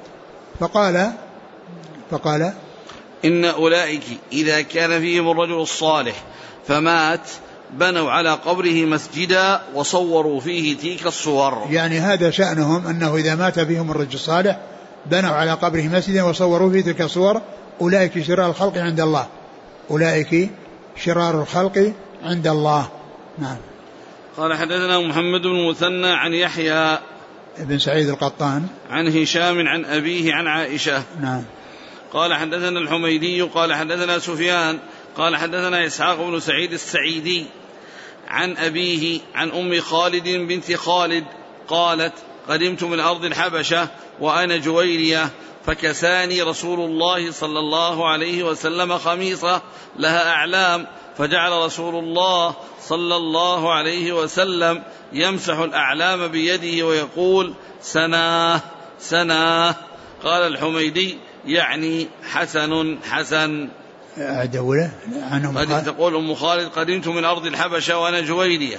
فقال إن أولئك إذا كان فيهم الرجل الصالح فمات بنوا على قبره مسجدا وصوروا فيه تلك الصور. يعني هذا شأنهم أنه إذا مات فيهم الرجل الصالح بنوا على قبره مسجدا وصوروا فيه تلك الصور. أولئك شرار الخلق عند الله. أولئك شرار الخلق عند الله. نعم. قال حدثنا محمد بن مثنى عن يحيى بن سعيد القطان عن هشام عن أبيه عن عائشة. نعم. قال حدثنا الحميدي قال حدثنا سفيان قال حدثنا إسحاق بن سعيد السعيدي عن أبيه عن أم خالد بنت خالد قالت قدمت من أرض الحبشة وأنا جويرية فكساني رسول الله صلى الله عليه وسلم خميصة لها أعلام فجعل رسول الله صلى الله عليه وسلم يمسح الأعلام بيده ويقول سناه سناه. قال الحميدي يعني حسن حسن. أدولة تقول أم خالد قدمت من أرض الحبشة وأنا جويرية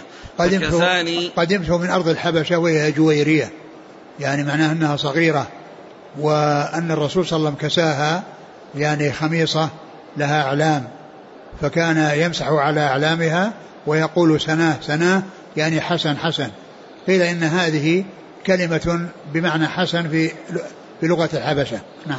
قدمت من أرض الحبشة وهي جويرية يعني معناها أنها صغيرة وأن الرسول صلى الله عليه وسلم كساها يعني خميصة لها أعلام فكان يمسح على أعلامها ويقول سناه سناه يعني حسن حسن. قيل إن هذه كلمة بمعنى حسن في لغة الحبشة. نعم.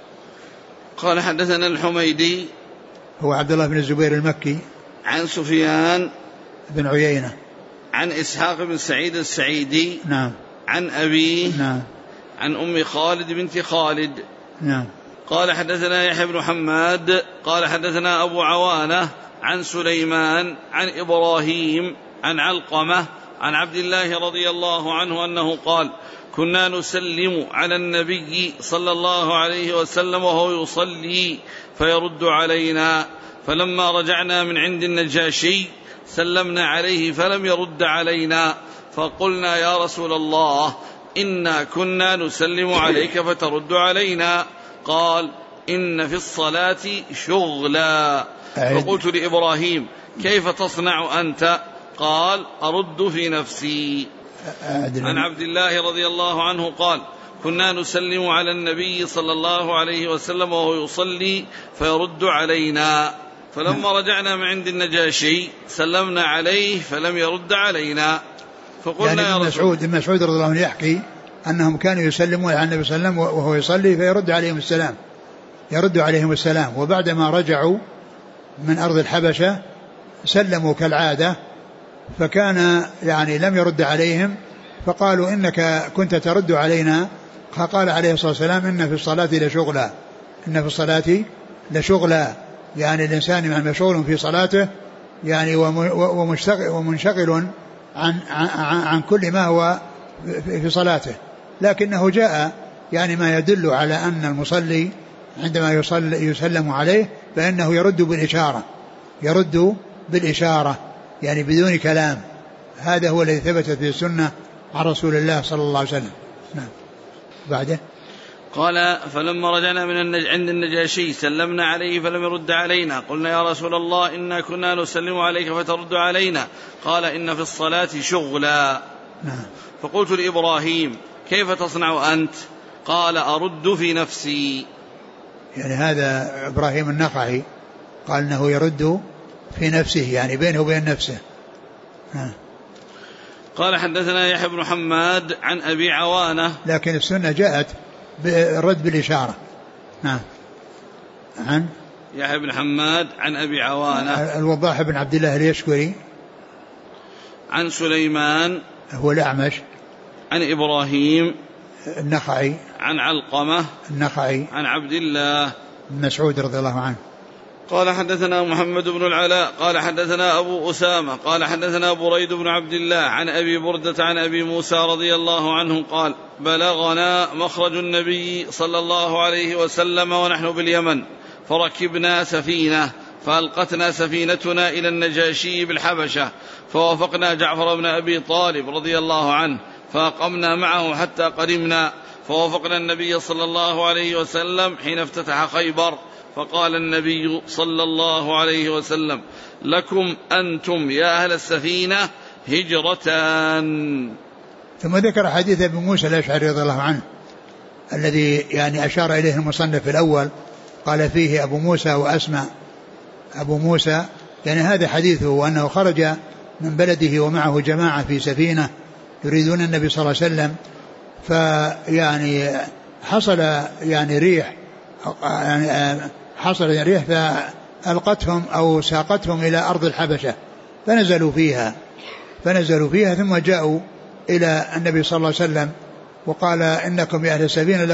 قال حدثنا الحميدي هو عبد الله بن الزبير المكي عن سفيان بن عيينة عن إسحاق بن سعيد السعيدي. نعم. عن أبيه. نعم. عن أم خالد بنت خالد. نعم. قال حدثنا يحيى بن حماد قال حدثنا أبو عوانة عن سليمان عن إبراهيم عن علقمة عن عبد الله رضي الله عنه أنه قال كنا نسلم على النبي صلى الله عليه وسلم وهو يصلي فيرد علينا فلما رجعنا من عند النجاشي سلمنا عليه فلم يرد علينا فقلنا يا رسول الله إنا كنا نسلم عليك فترد علينا قال إن في الصلاة شغلا. فقلت لإبراهيم كيف تصنع أنت؟ قال أرد في نفسي. عن عبد الله رضي الله عنه قال كنا نسلم على النبي صلى الله عليه وسلم وهو يصلي فيرد علينا فلما رجعنا من عند النجاشي سلمنا عليه فلم يرد علينا فقلنا يعني ابن مسعود رضي الله عنه يحكي أنهم كانوا يسلمون على النبي صلى الله عليه وسلم وهو يصلي يرد عليهم السلام وبعدما رجعوا من أرض الحبشة سلموا كالعادة فكان يعني لم يرد عليهم فقالوا إنك كنت ترد علينا فقال عليه الصلاة والسلام إن في الصلاة لشغلا يعني الإنسان مشغول في صلاته يعني ومنشغل عن كل ما هو في صلاته لكنه جاء يعني ما يدل على أن المصلي عندما يسلم عليه فإنه يرد بالإشارة يعني بدون كلام. هذا هو الذي ثبتت في السنة عن رسول الله صلى الله عليه وسلم. نعم. بعده قال فلما رجعنا من عند النجاشي سلمنا عليه فلم يرد علينا قلنا يا رسول الله إنا كنا نسلم عليك فترد علينا قال إن في الصلاة شغلا. نعم. فقلت لإبراهيم كيف تصنع أنت؟ قال أرد في نفسي. يعني هذا إبراهيم النخعي قال إنه يرد في نفسه يعني بينه وبين نفسه. قال حدثنا يحيى بن حماد عن أبي عوانة لكن السنة جاءت بالرد بالإشارة. نعم. عن يحيى بن حماد عن أبي عوانة الوضاح بن عبد الله اليشكري عن سليمان هو الأعمش عن إبراهيم النخعي عن علقمة النخعي عن عبد الله بن مسعود رضي الله عنه. قال حدثنا محمد بن العلاء قال حدثنا أبو أسامة قال حدثنا بريد بن عبد الله عن أبي بردة عن أبي موسى رضي الله عنه قال بلغنا مخرج النبي صلى الله عليه وسلم ونحن باليمن فركبنا سفينة فألقتنا سفينتنا إلى النجاشي بالحبشة فوافقنا جعفر بن أبي طالب رضي الله عنه فأقمنا معه حتى قدمنا، فوافقنا النبي صلى الله عليه وسلم حين افتتح خيبر، فقال النبي صلى الله عليه وسلم: لكم أنتم يا أهل السفينة هجرتان. ثم ذكر حديث أبي موسى الأشعري رضي الله عنه الذي يعني أشار إليه المصنف الأول، قال فيه أبو موسى وأسمع. أبو موسى يعني هذا حديثه، وأنه خرج من بلده ومعه جماعة في سفينة يريدون النبي صلى الله عليه وسلم، فيعني حصل يعني ريح، فألقتهم أو ساقتهم إلى أرض الحبشة، فنزلوا فيها ثم جاءوا إلى النبي صلى الله عليه وسلم وقال: إنكم يا أهل السفينة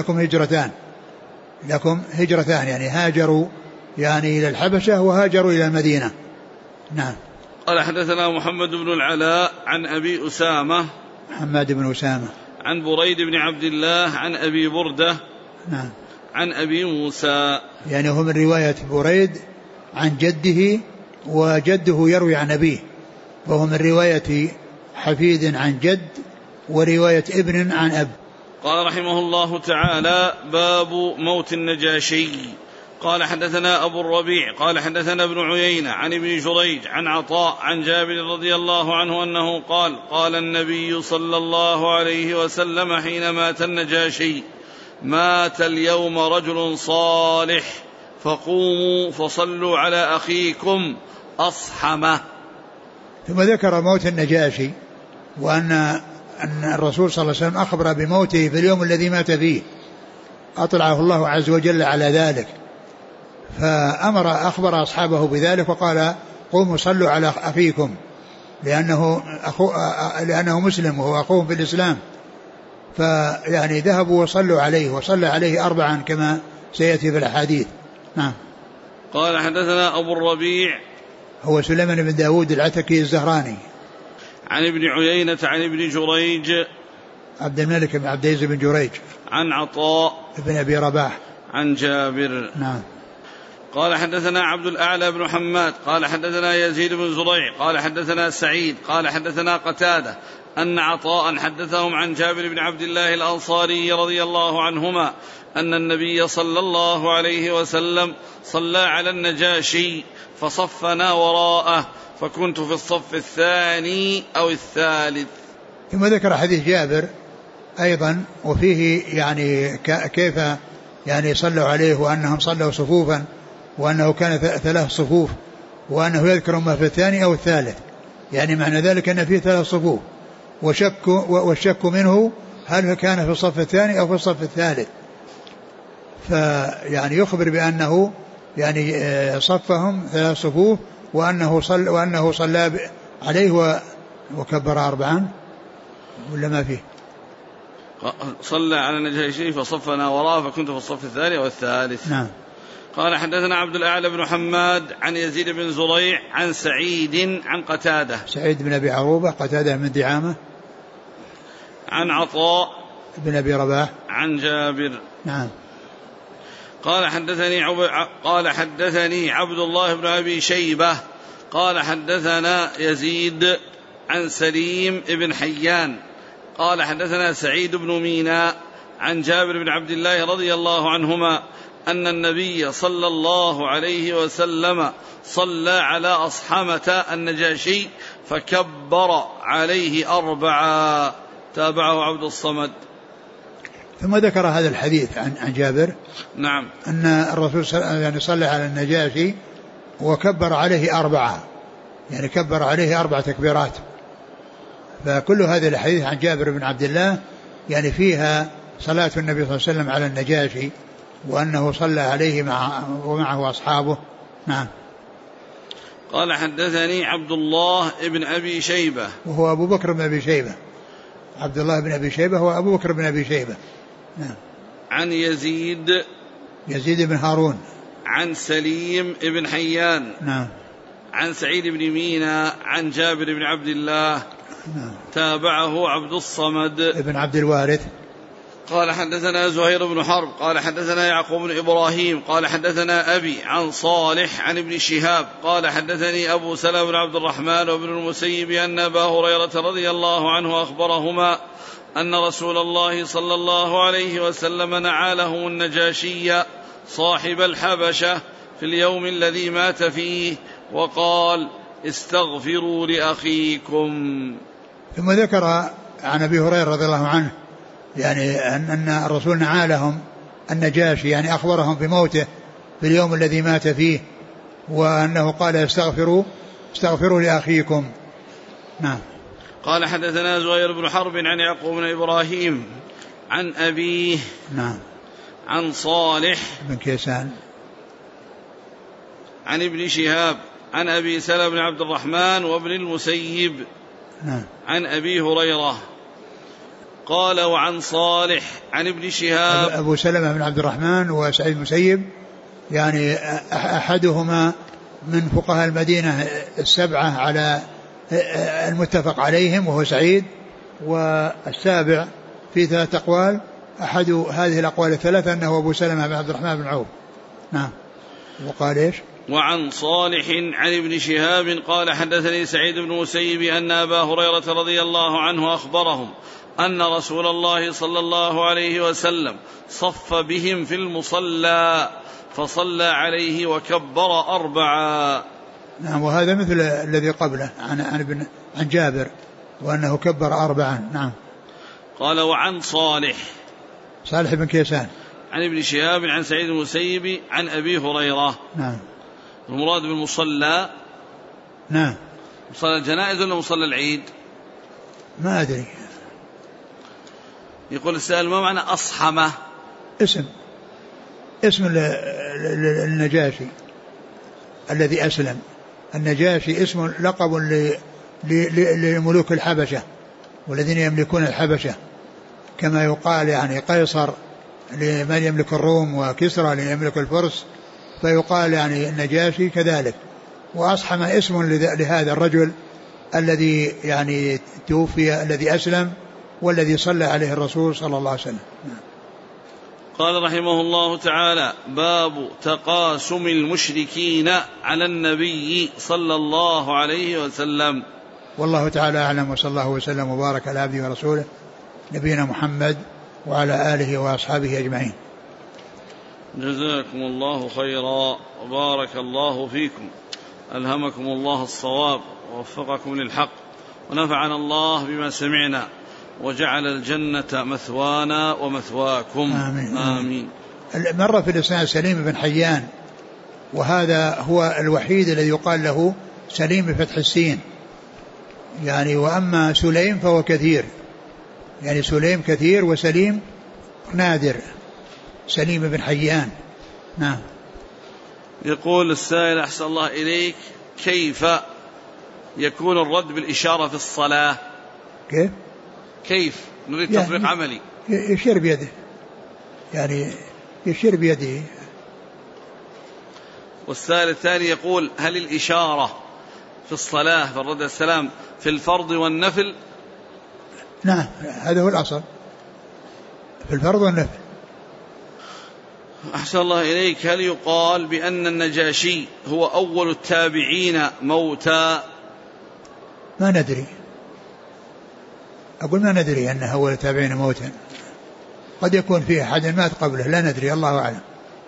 لكم هجرتان، يعني هاجروا يعني إلى الحبشة وهاجروا إلى المدينة. نعم. قال: حدثنا محمد بن العلاء عن أبي أسامة، محمد بن أسامة، عن بريد بن عبد الله عن أبي بردة، نعم، عن أبي موسى، يعني هو من رواية بريد عن جده، وجده يروي عن أبيه، وهو من رواية حفيد عن جد ورواية ابن عن أب. قال رحمه الله تعالى: باب موت النجاشي. قال: حدثنا أبو الربيع قال: حدثنا ابن عيينة عن ابن جريج عن عطاء عن جابر رضي الله عنه أنه قال: قال النبي صلى الله عليه وسلم حين مات النجاشي: مات اليوم رجل صالح، فقوموا فصلوا على أخيكم أصحمه. ثم ذكر موت النجاشي، وأن الرسول صلى الله عليه وسلم أخبر بموته في اليوم الذي مات فيه، أطلعه الله عز وجل على ذلك، أخبر أصحابه بذلك وقال: قوموا صلوا على أخيكم، لأنه مسلم وهو أخوهم في الإسلام. فيعني ذهبوا وصلوا عليه، وصلى عليه 4 كما سيأتي في الأحاديث. نعم. قال: حدثنا أبو الربيع هو سليمان بن داود العتكي الزهراني، عن ابن عيينة عن ابن جريج عبد الملك بن عبد العزيز بن جريج، عن عطاء بن أبي رباح، عن جابر. نعم. قال: حدثنا عبد الأعلى بن حماد قال: حدثنا يزيد بن زريع قال: حدثنا سعيد قال: حدثنا قتادة أن عطاء حدثهم عن جابر بن عبد الله الأنصاري رضي الله عنهما أن النبي صلى الله عليه وسلم صلى على النجاشي فصفنا وراءه، فكنت في الصف الثاني أو الثالث. ثم ذكر حديث جابر أيضا، وفيه يعني كيف يعني صلوا عليه، وأنهم صلوا صفوفا، وأنه كان 3 صفوف، وأنه يذكر ما في الثاني أو الثالث، يعني معنى ذلك أن فيه 3 صفوف، والشك منه هل كان في الصف الثاني أو في الصف الثالث. فيعني يخبر بأنه يعني صفهم 3 صفوف، وأنه صلى عليه وكبر 4 ولا ما فيه. صلى على النجاشي فصفنا وراءه، فكنت في الصف الثاني والثالث. نعم. قال: حدثنا عبد الأعلى بن حماد عن يزيد بن زريع عن سعيد عن قتادة، سعيد بن أبي عروبة، قتادة من دعامة، عن عطاء بن أبي رباح، عن جابر. نعم. قال: حدثني عبد الله بن أبي شيبة قال: حدثنا يزيد عن سليم بن حيان قال: حدثنا سعيد بن ميناء عن جابر بن عبد الله رضي الله عنهما أن النبي صلى الله عليه وسلم صلى على أصحمة النجاشي فكبر عليه 4. تابعه عبد الصمد. ثم ذكر هذا الحديث عن جابر، نعم، أن الرسول يعني صلى على النجاشي وكبر عليه 4، يعني كبر عليه 4 تكبيرات. فكل هذه الحديث عن جابر بن عبد الله يعني فيها صلاة النبي صلى الله عليه وسلم على النجاشي، وأنه صلى عليه ومعه أصحابه. نعم. قال: حدثني عبد الله بن أبي شيبة، وهو أبو بكر بن أبي شيبة، عبد الله بن أبي شيبة هو أبو بكر بن أبي شيبة. نعم. عن يزيد بن هارون، عن سليم بن حيان، نعم، عن سعيد بن مينا عن جابر بن عبد الله. نعم. تابعه عبد الصمد ابن عبد الوارث. قال: حدثنا زهير بن حرب قال: حدثنا يعقوب بن إبراهيم قال: حدثنا أبي عن صالح عن ابن شهاب قال: حدثني أبو سلمة بن عبد الرحمن وابن المسيب أن أبا هريرة رضي الله عنه أخبرهما أن رسول الله صلى الله عليه وسلم نعى لهم النجاشي صاحب الحبشة في اليوم الذي مات فيه وقال استغفروا لأخيكم. ثم ذكر عن أبي هريرة رضي الله عنه يعني أن الرسول نعى لهم النجاشي يعني أخبرهم بموته في اليوم الذي مات فيه وأنه قال استغفروا لأخيكم. نعم. قال حدثنا زهير بن حرب عن يعقوب بن إبراهيم عن أبيه نعم عن صالح بن كيسان عن ابن شهاب عن أبي سلمة بن عبد الرحمن وابن المسيب نعم عن أبي هريرة قال وعن صالح عن ابن شهاب. أبو سلمة بن عبد الرحمن وسعيد المسيب يعني أحدهما من فقهاء المدينة السبعة على المتفق عليهم وهو سعيد، والسابع في 3 أقوال، أحد هذه الأقوال الثلاثة أنه أبو سلمة بن عبد الرحمن بن عوف. نعم. وقال إيش؟ وعن صالح عن ابن شهاب قال حدثني سعيد بن المسيب أن أبا هريرة رضي الله عنه أخبرهم أن رسول الله صلى الله عليه وسلم صف بهم في المصلى فصلى عليه وكبر 4. نعم. وهذا مثل الذي قبله عن جابر وأنه كبر 4. نعم. قال وعن صالح بن كيسان عن ابن شهاب عن سعيد المسيب عن أبي هريرة. نعم. المراد بالمصلى نعم مصلى الجنائز ولا مصلى العيد؟ ما أدري. يقول السائل ما معنى أصحمة؟ اسم النجاشي الذي أسلم. النجاشي اسم لقب لملوك الحبشة والذين يملكون الحبشة، كما يقال يعني قيصر لمن يملك الروم وكسرى لمن يملك الفرس، فيقال يعني النجاشي كذلك. وأصحم اسم لهذا الرجل الذي يعني توفي الذي أسلم والذي صلى عليه الرسول صلى الله عليه وسلم. قال رحمه الله تعالى باب تقاسم المشركين على النبي صلى الله عليه وسلم. والله تعالى أعلم، وصلى الله وسلم وبارك على عبده ورسوله نبينا محمد وعلى آله وأصحابه أجمعين. جزاكم الله خيرا وبارك الله فيكم، ألهمكم الله الصواب ووفقكم للحق، ونفعنا الله بما سمعنا وجعل الجنة مثوانا ومثواكم. آمين. آمين. مر في الإسناد سليم بن حيان، وهذا هو الوحيد الذي يقال له سليم بفتح السين يعني، وأما سليم فهو كثير، يعني سليم كثير وسليم نادر. سليم بن حيان. نعم. يقول السائل أحسن الله إليك كيف يكون الرد بالإشارة في الصلاة؟ كيف نريد يعني تطبيق عملي؟ يشير بيده، يعني يشير بيده. والسائل الثاني يقول هل الإشارة في الصلاة في الرد السلام في الفرض والنفل؟ نعم هذا هو الأصل، في الفرض والنفل. أحسن الله إليك هل يقال بأن النجاشي هو أول التابعين موتا؟ ما ندري، أقول ما ندري أنه أول التابعين موتا، قد يكون فيه أحد مات قبله، لا ندري، الله أعلم.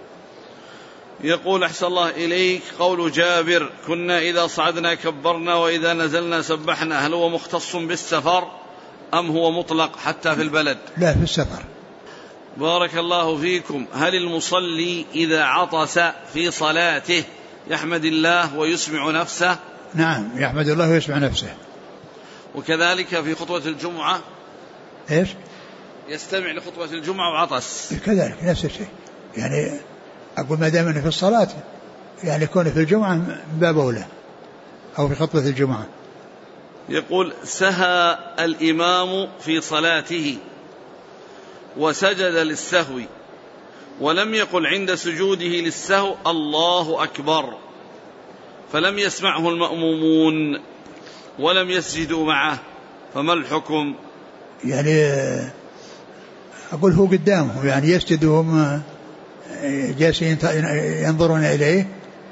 يقول أحسن الله إليك قول جابر كنا إذا صعدنا كبرنا وإذا نزلنا سبحنا، هل هو مختص بالسفر أم هو مطلق حتى في البلد؟ لا في السفر. بارك الله فيكم. هل المصلي إذا عطس في صلاته يحمد الله ويسمع نفسه؟ نعم يحمد الله ويسمع نفسه. وكذلك في خطوة الجمعة إيش؟ يستمع لخطوة الجمعة وعطس كذلك نفس الشيء، يعني أقول ما دام أنه في الصلاة يعني يكون في الجمعة من باب أولى أو في خطبة الجمعة. يقول سهى الإمام في صلاته وسجد للسهو ولم يقل عند سجوده للسهو الله أكبر، فلم يسمعه المأمومون ولم يسجدوا معه، فما الحكم؟ يعني أقول هو قدامهم يعني يسجدهم جالسين ينظرون إليه،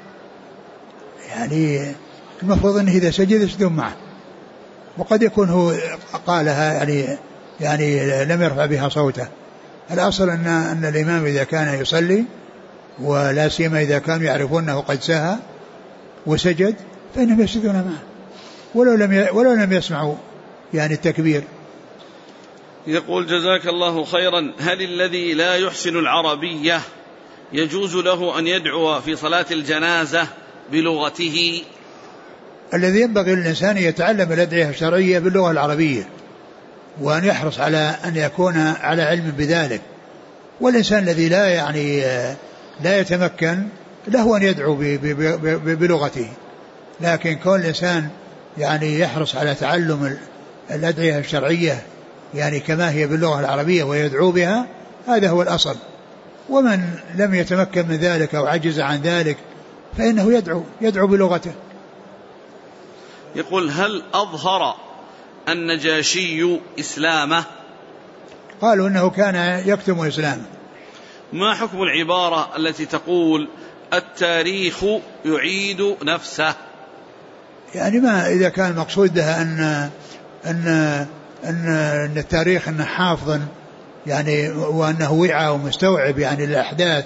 يعني المفروض أنه إذا سجد يسجدون معه، وقد يكون هو قالها يعني يعني لم يرفع بها صوته. الأصل أن الإمام إذا كان يصلي ولا سيما إذا كانوا يعرفون أنه قد سهى وسجد فإنهم يسجدون معه ولو لم يسمعوا يعني التكبير. يقول جزاك الله خيرا، هل الذي لا يحسن العربية يجوز له أن يدعو في صلاة الجنازة بلغته؟ الذي ينبغي للإنسان يتعلم الأدعية الشرعية باللغة العربية وأن يحرص على أن يكون على علم بذلك. والإنسان الذي لا يتمكن له أن يدعو بلغته، لكن كون الإنسان يعني يحرص على تعلم الأدعية الشرعية يعني كما هي باللغة العربية ويدعو بها، هذا هو الأصل. ومن لم يتمكن من ذلك أو عجز عن ذلك فإنه يدعو بلغته. يقول هل أظهر النجاشي إسلامه؟ قالوا إنه كان يكتم إسلامه. ما حكم العبارة التي تقول التاريخ يعيد نفسه؟ يعني ما إذا كان مقصود بها أن التاريخ أنه حافظ يعني وأنه وعى ومستوعب يعني الأحداث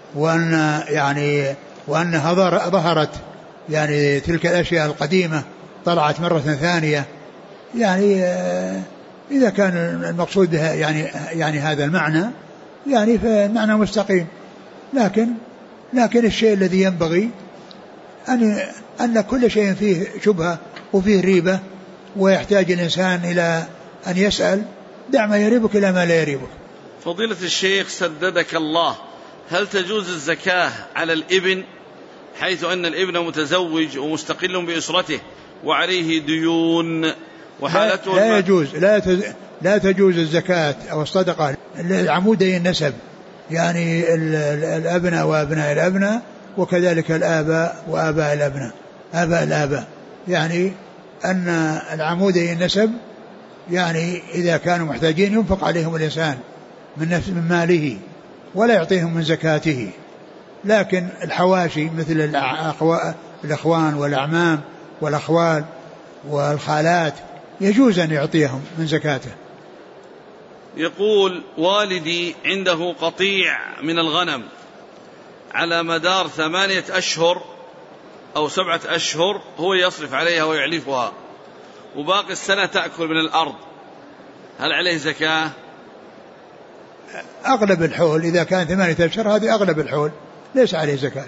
وأنها ظهرت يعني تلك الأشياء القديمة طلعت مرة ثانية، يعني إذا كان المقصود بها يعني هذا المعنى يعني فالمعنى مستقيم. لكن الشيء الذي ينبغي أن كل شيء فيه شبهة وفيه ريبة ويحتاج الإنسان إلى أن يسأل، دع ما يريبك إلى ما لا يريبك. فضيلة الشيخ سددك الله، هل تجوز الزكاة على الابن حيث أن الابن متزوج ومستقل بأسرته وعليه ديون وحالته لا تجوز الزكاة أو الصدقة لعمودي النسب، يعني الأبناء وأبناء الأبناء وكذلك الآباء وآباء الأبناء آباء الآباء، يعني أن العمودي النسب يعني إذا كانوا محتاجين ينفق عليهم الإنسان من ماله ولا يعطيهم من زكاته. لكن الحواشي مثل الأخوان والأعمام والأخوال والخالات يجوز أن يعطيهم من زكاته. يقول والدي عنده قطيع من الغنم على مدار 8 أشهر أو 7 أشهر هو يصرف عليها ويعلفها وباقي السنة تأكل من الأرض، هل عليه زكاة؟ أغلب الحول إذا كان 8 أشهر هذه أغلب الحول ليس عليه زكاة.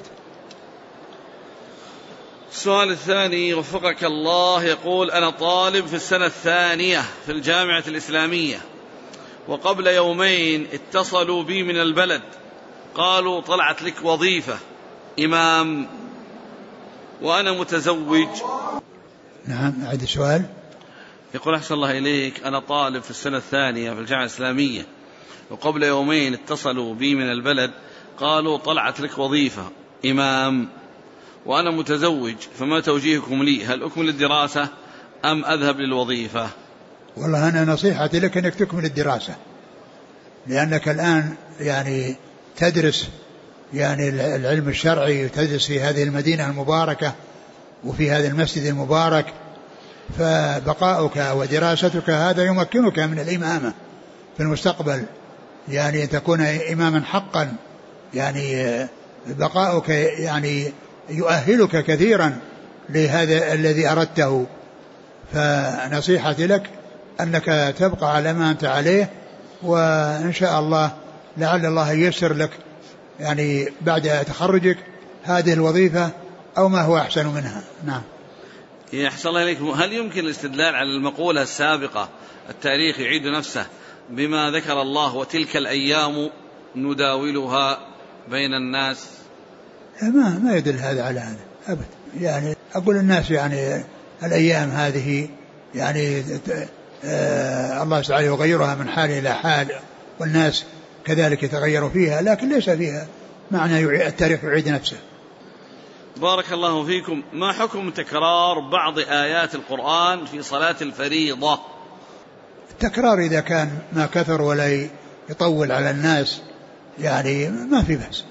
السؤال الثاني وفقك الله، يقول أنا طالب في السنة الثانية في الجامعة الإسلامية وقبل يومين اتصلوا بي من البلد قالوا طلعت لك وظيفة إمام وأنا متزوج. نعم أعيد السؤال. يقول أحسن الله إليك، أنا طالب في السنة الثانية في الجامعة الإسلامية وقبل يومين اتصلوا بي من البلد قالوا طلعت لك وظيفة إمام وأنا متزوج، فما توجيهكم لي؟ هل أكمل الدراسة أم أذهب للوظيفة؟ والله أنا نصيحتي لك أنك تكمل الدراسة، لأنك الآن يعني تدرس يعني العلم الشرعي وتدرس في هذه المدينة المباركة وفي هذا المسجد المبارك، فبقاؤك ودراستك هذا يمكنك من الإمامة في المستقبل، يعني تكون إماما حقا، يعني بقاؤك يعني يؤهلك كثيرا لهذا الذي أردته. فنصيحتي لك أنك تبقى على ما أنت عليه، وإن شاء الله لعل الله ييسر لك يعني بعد تخرجك هذه الوظيفة أو ما هو أحسن منها. نعم. يحصل الله إليكم، هل يمكن الاستدلال على المقولة السابقة التاريخ يعيد نفسه بما ذكر الله وتلك الأيام نداولها بين الناس؟ ما يدل هذا على هذا أبدا. يعني أقول الناس يعني الأيام هذه يعني الله تعالى يغيرها من حال إلى حال والناس كذلك يتغيروا فيها، لكن ليس فيها معنى التاريخ يعيد نفسه. بارك الله فيكم، ما حكم تكرار بعض آيات القرآن في صلاة الفريضة؟ التكرار إذا كان ما كثر ولا يطول على الناس يعني ما في بأس.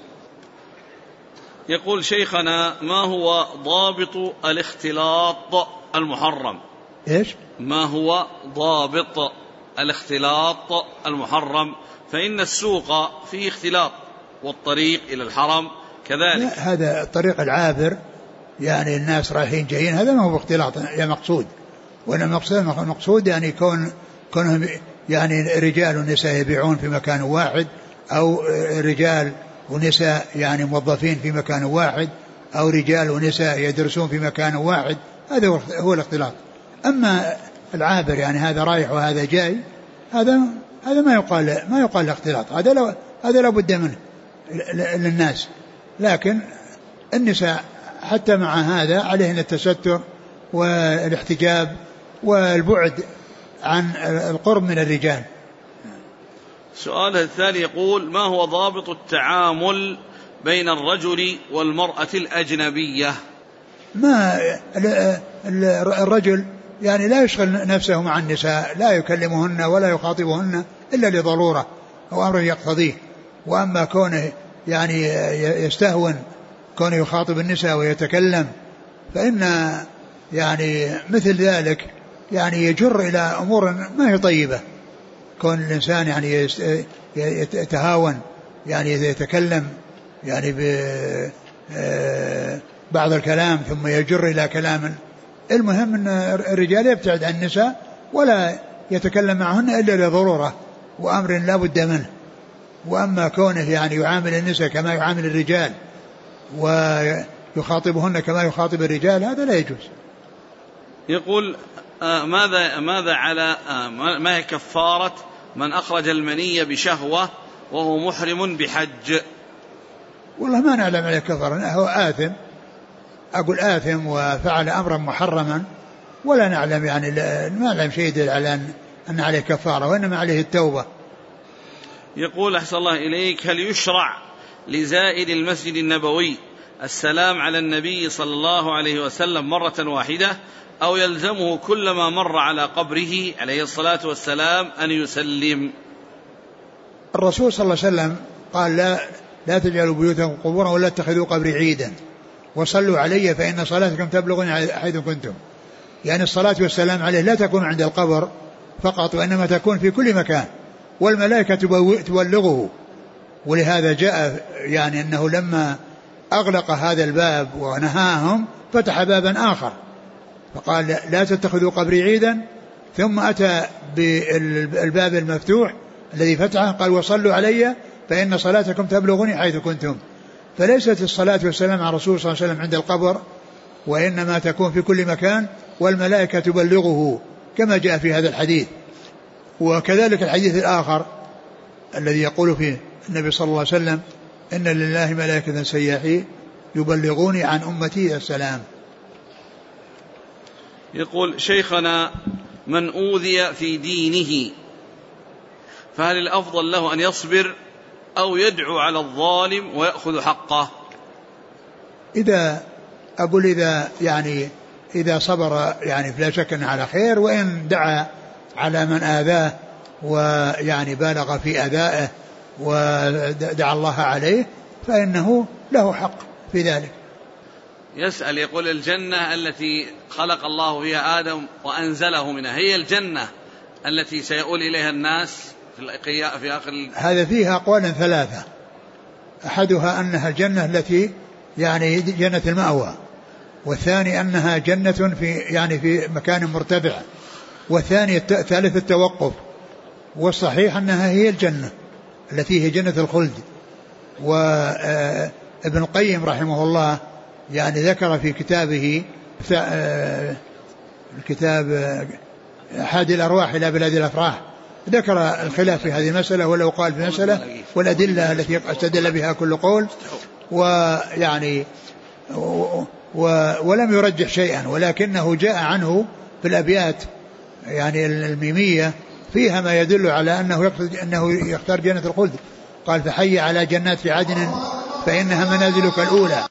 يقول شيخنا ما هو ضابط الاختلاط المحرم؟ إيش؟ ما هو ضابط الاختلاط المحرم، فإن السوق فيه اختلاط والطريق إلى الحرم كذلك. هذا الطريق العابر يعني الناس رايحين جايين، هذا ما هو اختلاط يا مقصود، وإنما المقصود يعني كونهم يعني رجال ونساء يبيعون في مكان واحد، أو رجال ونساء يعني موظفين في مكان واحد، أو رجال ونساء يدرسون في مكان واحد، هذا هو الاختلاط. أما العابر يعني هذا رايح وهذا جاي، هذا ما يقال الاختلاط، هذا لا بد منه للناس. لكن النساء حتى مع هذا عليهن التستر والاحتجاب والبعد عن القرب من الرجال. السؤال الثاني يقول: ما هو ضابط التعامل بين الرجل والمرأة الأجنبية؟ ما الرجل يعني لا يشغل نفسه مع النساء، لا يكلمهن ولا يخاطبهن إلا لضرورة أو أمر يقتضيه. وأما كونه يعني يستهون كونه يخاطب النساء ويتكلم، فإن يعني مثل ذلك يعني يجر إلى أمور ما هي طيبة. كون الإنسان يعني يتهاون يعني يتكلم يعني بعض الكلام ثم يجر إلى كلام. المهم أن الرجال يبتعد عن النساء ولا يتكلم معهن إلا لضرورة وأمر لا بد منه. وأما كونه يعني يعامل النساء كما يعامل الرجال ويخاطبهن كما يخاطب الرجال، هذا لا يجوز. يقول: ما هي كفارة من أخرج المني بشهوة وهو محرم بحج؟ والله ما نعلم عليه كفارة، هو آثم، أقول آثم وفعل أمرا محرما، ولا نعلم يعني ما نعلم شيء يدل على أن عليه كفارة، وإنما عليه التوبة. يقول: أحسن الله إليك، هل يشرع لزائر المسجد النبوي السلام على النبي صلى الله عليه وسلم مرة واحدة، أو يلزمه كلما مر على قبره عليه الصلاة والسلام أن يسلم؟ الرسول صلى الله عليه وسلم قال: لا تجعلوا بيوتكم قبورا ولا تتخذوا قبري عيدا وصلوا علي فإن صلاتكم تبلغني حيث كنتم. يعني الصلاة والسلام عليه لا تكون عند القبر فقط، وإنما تكون في كل مكان، والملائكة تبلغه. ولهذا جاء يعني أنه لما أغلق هذا الباب ونهاهم فتح بابا آخر فقال: لا تتخذوا قبري عيدا، ثم أتى بالباب المفتوح الذي فتحه قال: وصلوا علي فإن صلاتكم تبلغني حيث كنتم. فليست الصلاة والسلام على الرسول صلى الله عليه وسلم عند القبر، وإنما تكون في كل مكان، والملائكة تبلغه كما جاء في هذا الحديث. وكذلك الحديث الآخر الذي يقول فيه النبي صلى الله عليه وسلم: إن لله ملائكة سياحين يبلغوني عن أمتي السلام. يقول: شيخنا، من أوذي في دينه فهل الأفضل له أن يصبر أو يدعو على الظالم ويأخذ حقه؟ إذا صبر يعني فلا شك أنه على خير، وإن دعا على من آذاه ويعني بالغ في أذائه ودعا الله عليه فإنه له حق في ذلك. يسأل يقول: الجنة التي خلق الله فيها آدم وأنزله منها هي الجنة التي سيؤول إليها الناس في آخر هذا فيها أقوال ثلاثة. أحدها أنها الجنة التي يعني جنة المأوى، والثاني أنها جنة في مكان مرتفع، والثاني الثالث التوقف، والصحيح أنها هي الجنة التي هي جنة الخلد. وابن القيم رحمه الله يعني ذكر في كتابه الكتاب حادي الأرواح إلى بلاد الأفراح، ذكر الخلاف في هذه المسألة ولو قال في مسألة والأدلة التي استدل بها كل قول، ويعني ولم يرجح شيئا، ولكنه جاء عنه في الأبيات يعني الميمية فيها ما يدل على أنه يختار جنة الخلد. قال: فحي على جنات عدن فإنها منازلك الأولى